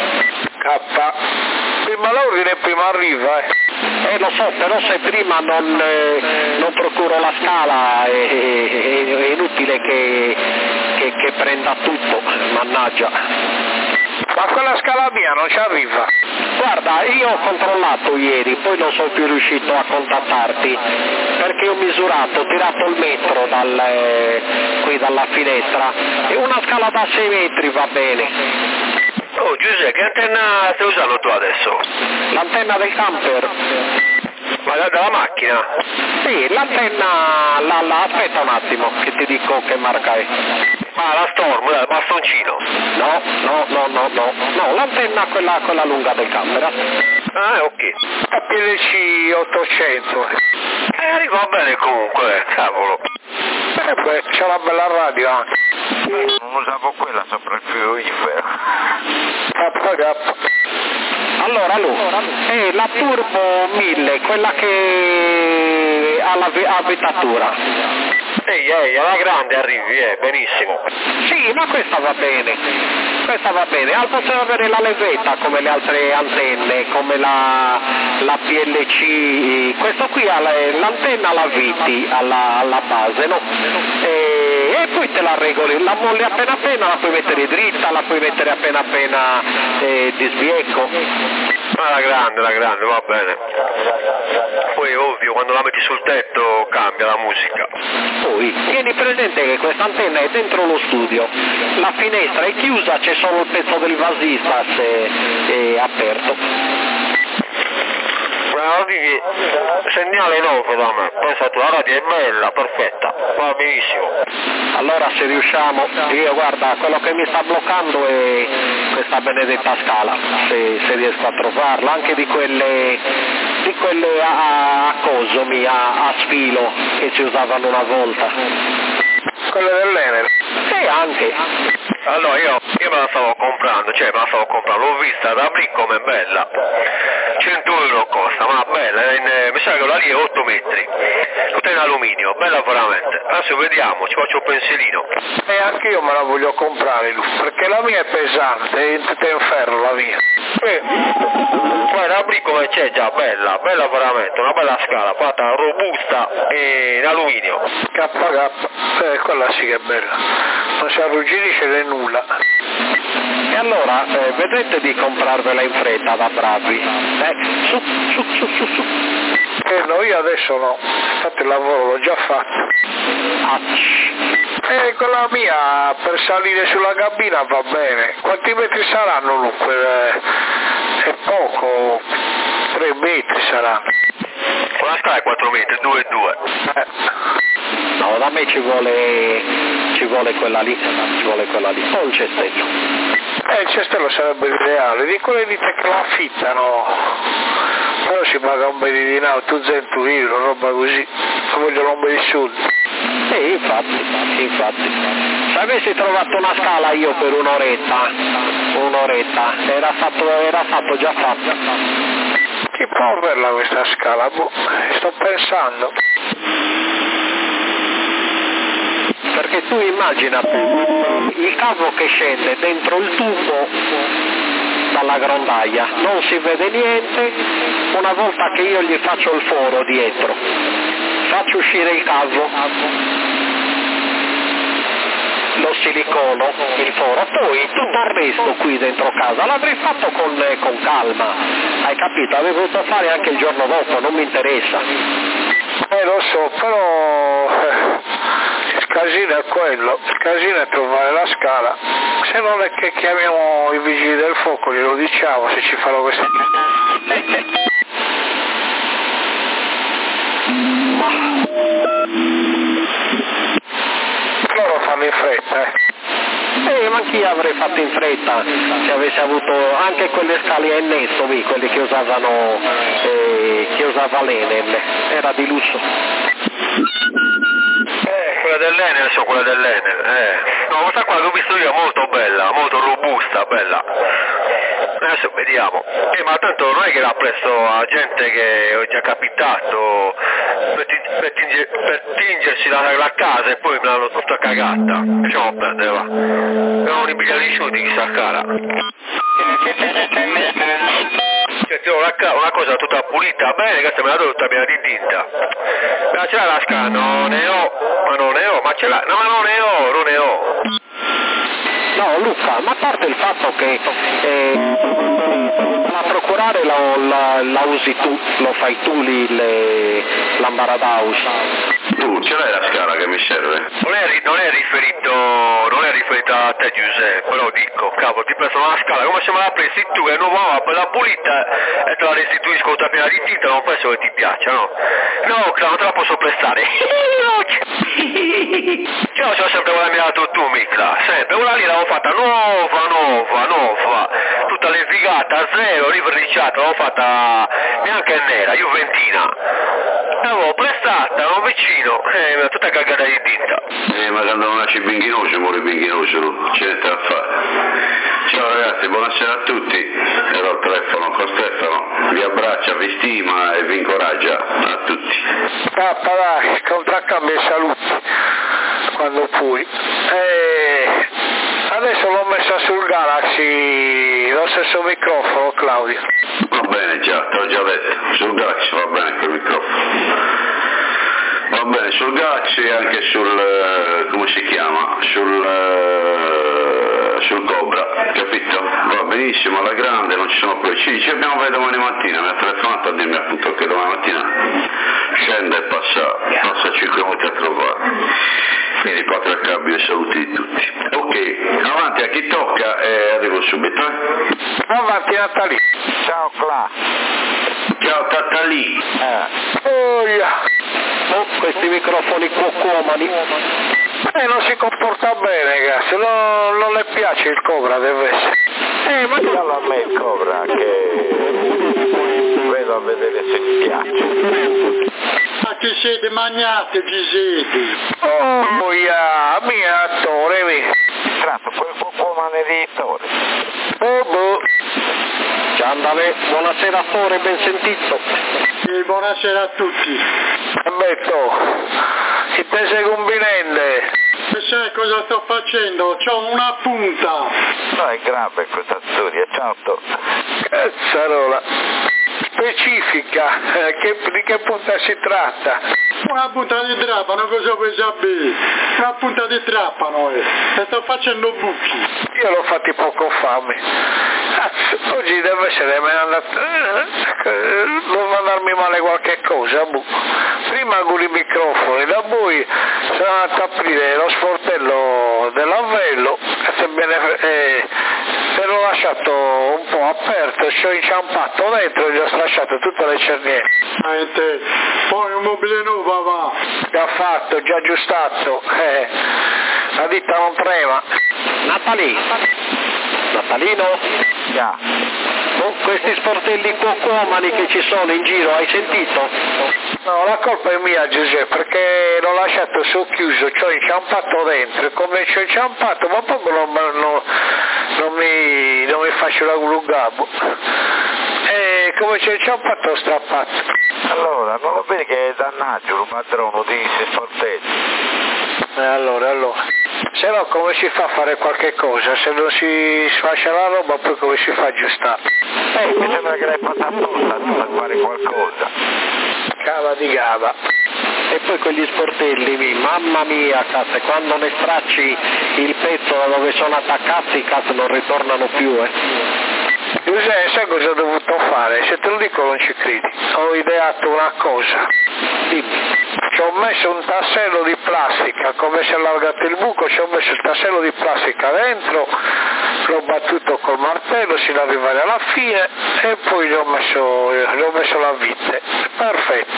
Prima l'ordine e prima arriva, lo so, però se prima non procuro la scala è inutile che prenda tutto, mannaggia. Ma quella scala mia non ci arriva? Guarda, io ho controllato ieri, poi non sono più riuscito a contattarti, perché ho misurato, ho tirato il metro qui dalla finestra, e una scala da 6 metri va bene. Oh Giuseppe, che antenna stai usando tu adesso? L'antenna del camper. Ma della macchina? Sì, l'antenna, aspetta un attimo che ti dico che marca è. Ah, la Storm, il bastoncino. No, l'antenna quella lunga del camera. Ah, ok. PLC 800. Arriva bene comunque, cavolo. Beh, c'è una bella radio anche. Non usavo quella sopra il frigorifero. Allora, è la Turbo 1000, quella che ha la vetatura. Ehi, alla grande arrivi, benissimo. Sì, ma questa va bene. Possiamo avere la levetta come le altre antenne, come la PLC. Questo qui ha l'antenna alla viti, alla base, no? E poi te la regoli, la molli appena, la puoi mettere dritta, la puoi mettere appena di sbiecco. La grande, va bene. Poi ovvio, quando la metti sul tetto cambia la musica. Poi, tieni presente che questa antenna è dentro lo studio, la finestra è chiusa, c'è solo il pezzo del vasistas aperto. Segnale nuovo da me, pensa tu, la radio è bella, perfetta, va benissimo. Allora se riusciamo, io guarda, quello che mi sta bloccando è questa benedetta scala, se riesco a trovarla, anche di quelle a sfilo che si usavano una volta. Quelle dell'Enel? Sì, anche. Allora io me la stavo comprando, l'ho vista da lì come bella. 100 euro costa, ma bella, mi sa che quella lì è 8 metri, tutta in alluminio, bella veramente. Adesso vediamo, ci faccio un pensierino. E anche io me la voglio comprare, perché la mia è pesante, è in ferro la mia. Guarda, la come c'è già, bella veramente, una bella scala, fatta robusta e in alluminio. Quella sì che è bella, non si arrugginisce né nulla. E allora, vedete di comprarvela in fretta, da bravi. Su. No, io adesso no, infatti il lavoro l'ho già fatto. Quella mia per salire sulla cabina va bene. Quanti metri saranno dunque? È poco, 3 metri saranno. Con la scala è 4 metri, 2 e 2. No, da me ci vuole quella lì, o il cestello. Il cestello sarebbe l'ideale, di quelle ditte che la affittano, però si paga un bel di dinaro, 200 euro, roba così, vogliono un bel soldi. Infatti. Se avessi trovato una scala io per un'oretta, era stato già fatto. Chi può averla questa scala? Sto pensando. Perché tu immagina il cavo che scende dentro il tubo dalla grondaia, non si vede niente, una volta che io gli faccio il foro dietro, faccio uscire il cavo, lo silicono, il foro, poi tutto il resto qui dentro casa l'avrei fatto con calma, hai capito? Avrei voluto fare anche il giorno dopo, non mi interessa. Lo so, però il casino è quello, il casino è trovare la scala, se non è che chiamiamo i vigili del fuoco, glielo diciamo se ci fanno questa. Loro fanno in fretta, ma anch'io avrei fatto in fretta se avessi avuto anche quelle scale a netto, quelle che usava l'Enel, era di lusso. Quella dell'Enel. No, questa qua che ho visto io è molto bella, molto robusta, bella. Adesso vediamo. Ma tanto non è che l'ha preso a gente che è già capitato per tingersi la casa e poi me l'hanno tutta cagata. Lasciamo perdere, va. Abbiamo un bigliarrisciuti chissà cara. Una cosa tutta pulita, bene, questa me la do tutta piena di tinta. Ma ce l'ha la scala? Non ne ho, ma ce l'ha, no, ma non ne ho. No Luca, ma a parte il fatto che la procurare la usi tu, lo fai tu lì l'Ambaradaus. Tu ce l'hai la scala che mi serve? Non è riferito a te Giuseppe, però dico, cavolo, ti presto una scala, come se me la presi tu, è nuova, bella pulita, e te la restituisco tutta piena di tinta, non penso che ti piaccia, no? No, non te la posso prestare. Io ce l'ho sempre guadagnato tu, Micla, sempre, quella lì l'avevo fatta nuova, tutta levigata, a zero, riverniciata, l'avevo fatta neanche nera, juventina. L'avevo prestata, ero vicino, tutta cagata di tinta. Ma quando non nasci binghinoso, muore binghinoso, c'è niente da fare. Ciao ragazzi, buonasera a tutti. Ero al telefono con Stefano, vi abbraccia, vi stima e vi incoraggia a tutti. Papà dai, contraccambio e saluti quando puoi. Adesso l'ho messa sul Galaxy, lo stesso microfono, Claudio. Va bene, già, te l'ho già detto, sul Galaxy va bene quel microfono. Va bene, sul Galaxy e anche sul, come si chiama, sul Cobra, capito? Va benissimo, alla grande, non ci sono problemi. Ci abbiamo vedere domani mattina, mi ha telefonato a dirmi appunto che domani mattina scende e passa 5 minuti a trovare. Quindi patriarcabile, saluti di tutti. Ok, avanti a chi tocca e arrivo subito. Avanti Natalì. Ciao Cla. Ciao Tatalì. Questi microfoni cuocomani. Non si comporta bene, ragazzi, non le piace il Cobra, deve essere. Ma diallo a me il Cobra che vedo a vedere se mi piace. Ma che siete magnate, vi siete? Mia attore, mi. Tratto quel cuoco editore. Ciao Andale, buonasera attore, ben sentito. Buonasera a tutti. Betto, che te sei combinende? E sai cosa sto facendo? C'ho una punta. No, è grave questa storia, ciao. Cazzarola. Specifica, di che punta si tratta? Una punta di trapano, cosa vuoi sapere? Una punta di trapano, e sto facendo buchi. Io l'ho fatti poco fa. Cazzo, oggi deve essere devo andarmi male qualche cosa. Prima con i microfoni, da poi sono andato a aprire lo sportello dell'avvello e l'ho lasciato un po' aperto, ci ho inciampato dentro e gli ho strasciato tutte le cerniere. Poi un mobile nuovo va. Già fatto, già aggiustato, la ditta non trema. Natalino? Già. Questi sportelli cuocomani che ci sono in giro, hai sentito? No, la colpa è mia Giuseppe, perché l'ho lasciato socchiuso, ci ho inciampato dentro, e come ci ho inciampato, ma proprio non mi faccio la gulugabo. E come ci ho inciampato ho strappato. Allora, non lo vedi che è dannaggio un padrone di sportelli? Allora. Se no come si fa a fare qualche cosa? Se non si sfascia la roba poi come si fa a aggiustare? Mi sembra che l'hai fatta apposta per fare qualcosa. Cava di gava. E poi quegli sportelli, mamma mia, cazzo, quando ne stracci il pezzo da dove sono attaccati, cazzo, non ritornano più, Giuseppe, sai cosa ho dovuto fare? Se te lo dico non ci credi. Ho ideato una cosa. Ci ho messo un tassello di plastica, come si è allargato il buco, ci ho messo il tassello di plastica dentro, l'ho battuto col martello sino ad arrivare alla fine e poi gli ho messo la vite. Perfetto.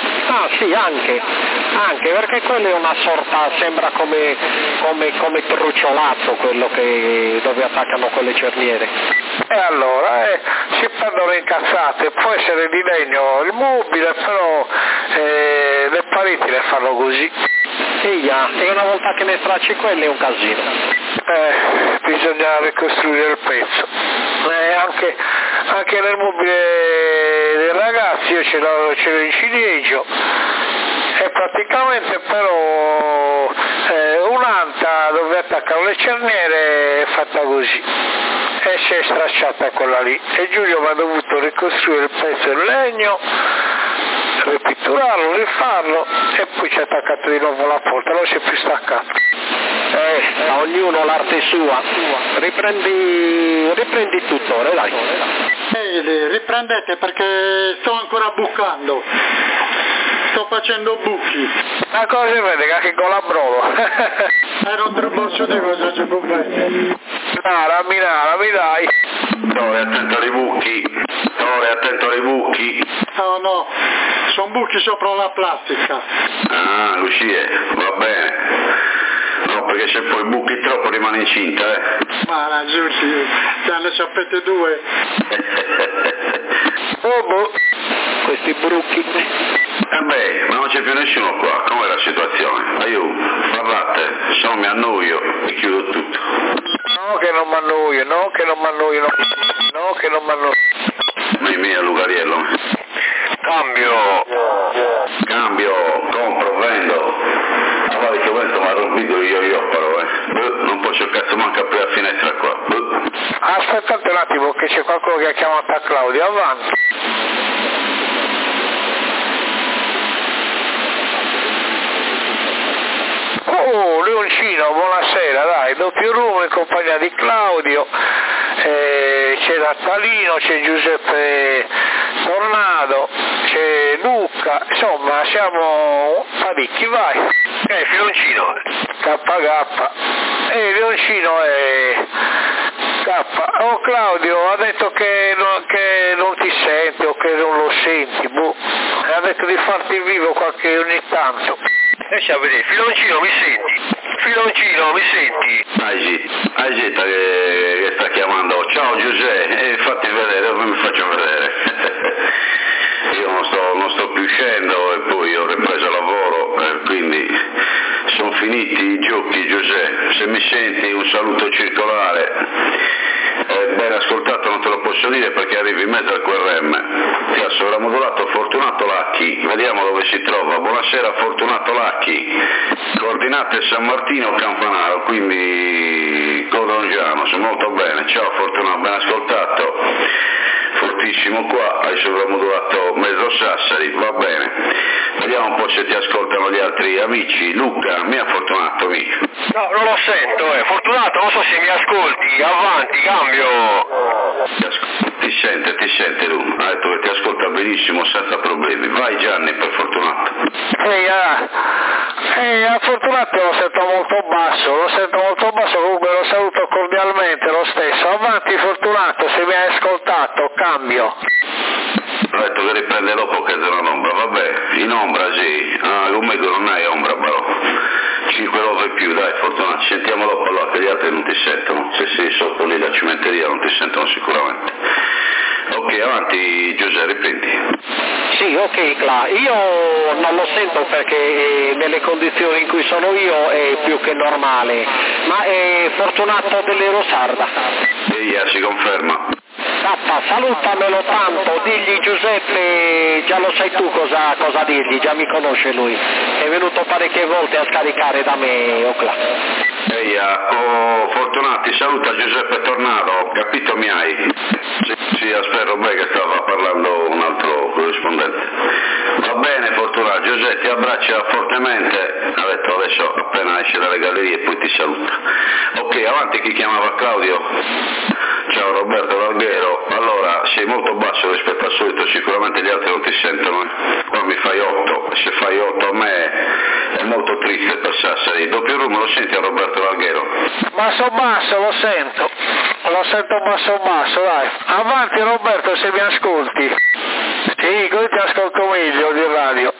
Ah sì, anche perché quello è una sorta, sembra come truciolato quello dove attaccano quelle cerniere. E allora si prendono incazzate, può essere di legno il mobile, però le pareti le fanno così. E una volta che ne stracci quelle è un casino. Bisogna ricostruire il pezzo. Anche nel mobile dei ragazzi io ce l'ho in ciliegio e praticamente però un'anta dove attaccano le cerniere è fatta così e si è stracciata quella lì e Giulio mi ha dovuto ricostruire il pezzo in legno, ripitturarlo, rifarlo e poi ci ha attaccato di nuovo la porta, non si è più staccato. A ognuno l'arte sua. Riprendi il tutore, dai. Riprendete perché sto ancora bucando. Sto facendo buchi. Ma cosa si vede che con la brolo? Non te lo posso dire cosa ci può fare. Nara, mi dai. Tore, attento ai buchi. No, sono buchi sopra la plastica. Ah, Lucie, va bene. No, perché se poi buchi troppo rimane incinta, Ma raggiungi, te ne sapete due. Questi bruchi. Ma non c'è più nessuno qua, com'è la situazione? Aiuto, parlate, se no mi annoio e chiudo tutto. No che non mi annoio. Mia Lugariello. Cambio, compro, vendo. Allora che vento mi ha rompito io però, non posso cazzo manca aprire la finestra qua. Aspettate un attimo che c'è qualcuno che ha chiamato a Claudio, avanti. Leoncino, buonasera, dai, doppio room in compagnia di Claudio, c'è Nattalino, c'è Giuseppe Tornado, c'è Luca, insomma siamo parecchi, vai. Filoncino. KK. Leoncino è K. Oh Claudio ha detto che non ti sente o che non lo senti, ha detto di farti vivo qualche ogni tanto. A vedere, Filoncino mi senti? Agita che sta chiamando. Ciao Giuseppe, fatti vedere, dove mi faccio vedere? Io non sto più uscendo e poi ho ripreso lavoro, quindi sono finiti i giochi Giuseppe. Se mi senti un saluto circolare. Ben ascoltato non te lo posso dire perché arrivi in mezzo al QRM. Ti ha sovramodulato Fortunato Lacchi, vediamo dove si trova. Buonasera Fortunato Lacchi, coordinate San Martino Campanaro, quindi Codongiano, sono molto bene. Ciao Fortunato, ben ascoltato. Fortissimo qua, hai sovramodulato mezzo Sassari, va bene. Vediamo un po' se ti ascoltano gli altri amici. Luca, mi ha Fortunato amico. No, non lo sento, Fortunato, non so se mi ascolti, avanti, cambio. Ti sente lui, ha detto che ti ascolta benissimo senza problemi. Vai Gianni per Fortunato. A Fortunato lo sento molto basso, comunque lo saluto cordialmente lo stesso. Avanti Fortunato, se mi hai ascoltato, cambio. Ho detto che riprende dopo che è un'ombra, vabbè, in ombra sì, come non hai ombra però, 5 ore più dai Fortunato, ci sentiamo dopo allora che gli altri non ti sentono, se sei sotto lì la cimenteria non ti sentono sicuramente. Ok, avanti Giuseppe, riprendi. Sì, ok Cla, io non lo sento perché nelle condizioni in cui sono io è più che normale, ma è Fortunato dell'Ero Sarda. Si conferma. Salutamelo tanto, digli Giuseppe, già lo sai tu cosa dirgli, già mi conosce lui, è venuto parecchie volte a scaricare da me, Ocla. Fortunati, saluta Giuseppe Tornado, capito mi hai? Sì, spero bene che stava parlando un altro corrispondente. Va bene Fortunato, Giuseppe ti abbraccia fortemente, ha detto adesso appena esce dalle gallerie e poi ti saluta. Ok, avanti chi chiamava Claudio? Ciao Roberto D'Alghero, allora sei molto basso rispetto al solito, sicuramente gli altri non ti sentono, qua mi fai 8, se fai 8 a me è molto triste per Sassari. Doppio room lo senti a Roberto D'Alghero? Basso, lo sento basso, dai. Avanti Roberto se mi ascolti. Sì, così ti ascolto meglio di radio.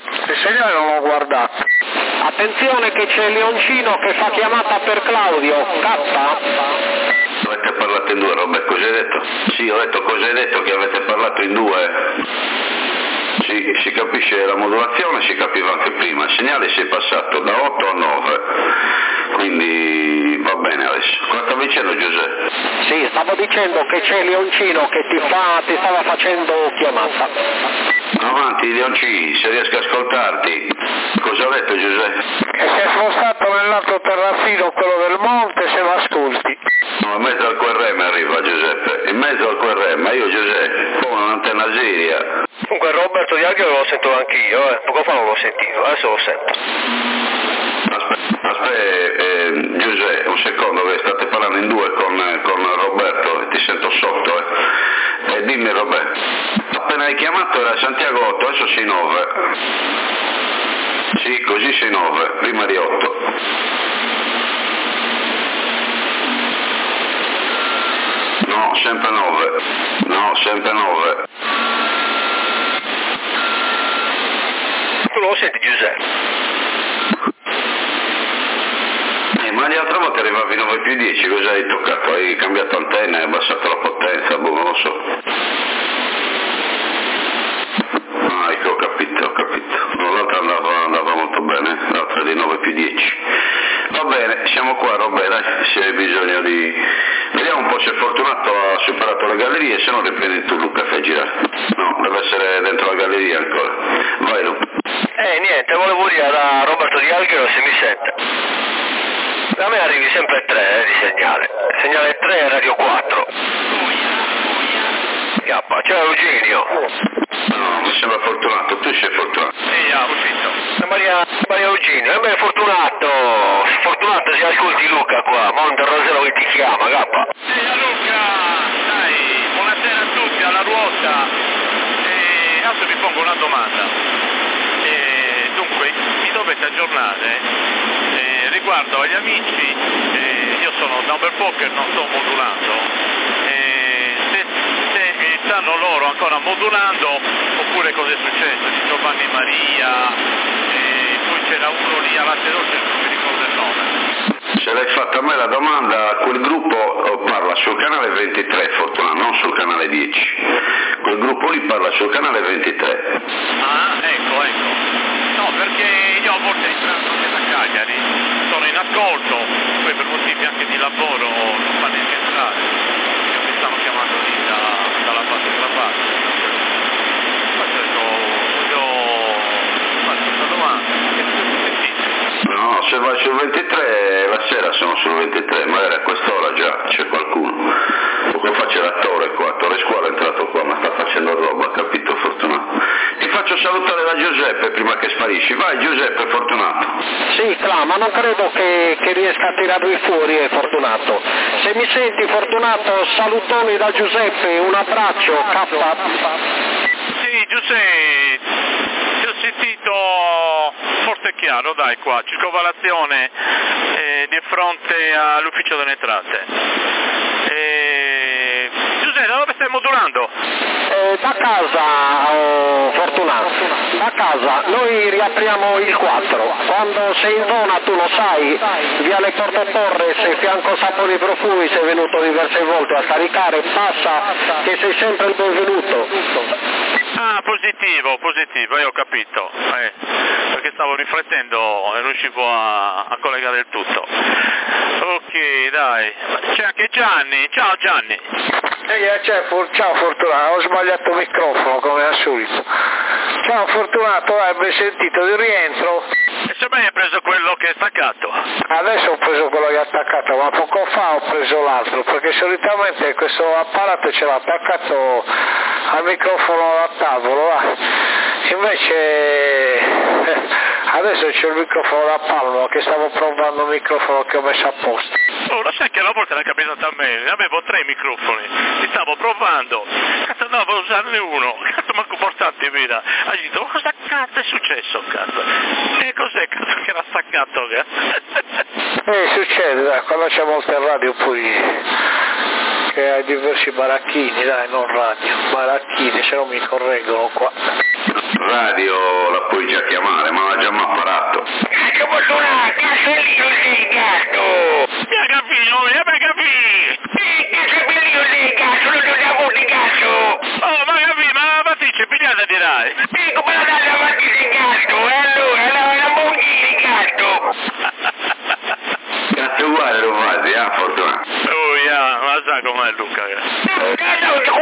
segnale non l'ho guardato. Attenzione che c'è Leoncino che fa chiamata per Claudio, K. Avete parlato in due, Roberto, cosa hai detto? Sì, ho detto cosa hai detto, che avete parlato in due. Si capisce la modulazione, si capiva anche prima, il segnale si è passato da 8 a 9, quindi va bene adesso. Cosa stavi dicendo, Giuseppe? Sì, stavo dicendo che c'è Leoncino che ti stava facendo chiamata. Avanti Leoncino, se riesco a ascoltarti. Cosa ha detto Giuseppe? Che si è spostato nell'altro terrazzino, quello del monte, se l'ascolti. No, in mezzo al QRM arriva Giuseppe, in mezzo al QRM, io Giuseppe, come un'antenna seria. Comunque Roberto Di Alghero lo sento anch'io, poco fa non lo sentivo, adesso lo sento. Aspetta, Giuseppe, un secondo, che state parlando in due con Roberto, ti sento sotto, dimmi Roberto, appena hai chiamato era Santiago 8, adesso sei 9. Sì, così sei 9, prima di 8. No, sempre 9. No, sempre 9. Tu lo senti Giuseppe? Ma le altre volte arrivavi 9 più 10, cosa hai toccato? Hai cambiato antenna, hai abbassato la potenza, boh, non lo so. Ah, ecco, ho capito. No, l'altra andava molto bene, l'altra di 9 più 10. Va bene, siamo qua, Roberto, dai, se hai bisogno di... Vediamo un po' se Fortunato ha superato le gallerie, se no riprendi tu Luca, fai girare. No, deve essere dentro la galleria ancora. Vai Luca. Niente, volevo dire da Roberto Di Alghero se mi sente. Da me arrivi sempre 3 di segnale. Segnale 3 e radio 4. C'è Eugenio. No, mi sembra Fortunato, tu sei Fortunato. Sì, uscito. Maria Eugenio, e beh Fortunato se ascolti Luca qua, Monte Rosero che ti chiama, K. Luca, dai, buonasera a tutti, alla ruota. Adesso vi pongo una domanda. Dunque, mi dovete aggiornare riguardo agli amici, io sono da un bel po' che non sto modulando. Se stanno loro ancora modulando oppure cosa è successo di Giovanni Maria, poi c'era uno lì alla Teroce, non mi ricordo il nome. Se l'hai fatta a me la domanda, quel gruppo parla sul canale 23, Fortunato, non sul canale 10. Quel gruppo lì parla sul canale 23. Ah, ecco. No, perché io a volte entrando anche da Cagliari sono in ascolto, poi per motivi anche di lavoro non fa neanche entrare. Mi stanno chiamando lì dalla parte della parte. Faccio questa domanda, che sentite? No, se vai sul 23, la sera sono sul 23, magari a quest'ora già c'è qualcuno. Poco fa c'era Torre qua, Torre Squadra è entrato qua, ma sta facendo roba, capito Fortunato? Ti faccio salutare da Giuseppe prima che sparisci, vai Giuseppe Fortunato. Sì, ma non credo che riesca a tirarli fuori, Fortunato. Se mi senti Fortunato, salutoni da Giuseppe, un abbraccio, K. Sì, Giuseppe, ti ho sentito forte e chiaro, dai qua, circovalazione di fronte all'ufficio delle entrate. Giuseppe, da dove stai modulando? Da casa, Fortunato, da casa. Noi riapriamo il 4. Quando sei in zona, tu lo sai, Viale Porto Torres, fianco Sapori Profumi, sei venuto diverse volte a caricare, passa che sei sempre il benvenuto. Ah, positivo, io ho capito, perché stavo riflettendo e non riuscivo a collegare il tutto. Ok, dai, c'è anche Gianni, ciao Gianni. Ciao Fortunato, ho sbagliato il microfono come al solito. Ciao Fortunato, hai sentito di rientro? E se mai hai preso quello che è staccato? Adesso ho preso quello che è attaccato, ma poco fa ho preso l'altro, perché solitamente questo apparato ce l'ha attaccato al microfono da tavolo, invece adesso c'è il microfono da palmo, che stavo provando il microfono che ho messo a posto. Oh, lo sai che una volta era capitato a me, avevo 3 microfoni, li stavo provando, cazzo andavo a usarne uno, cazzo manco portante via, ha detto, ma cosa cazzo è successo, cazzo? E cos'è cazzo che era staccato? Succede, dai, quando c'è molte radio poi, che hai diversi baracchini, dai, non radio, baracchini, se non mi correggono qua. radio la puoi già chiamare, ma l'ha già apparato. Cazzo posso suonare, cazzo è lì così, cazzo! Mi capito, mi capito! Cazzo è lì così, cazzo, non ti ho avuto, cazzo! Oh, ma capito, ma sì, c'è pigliata dirai! Come la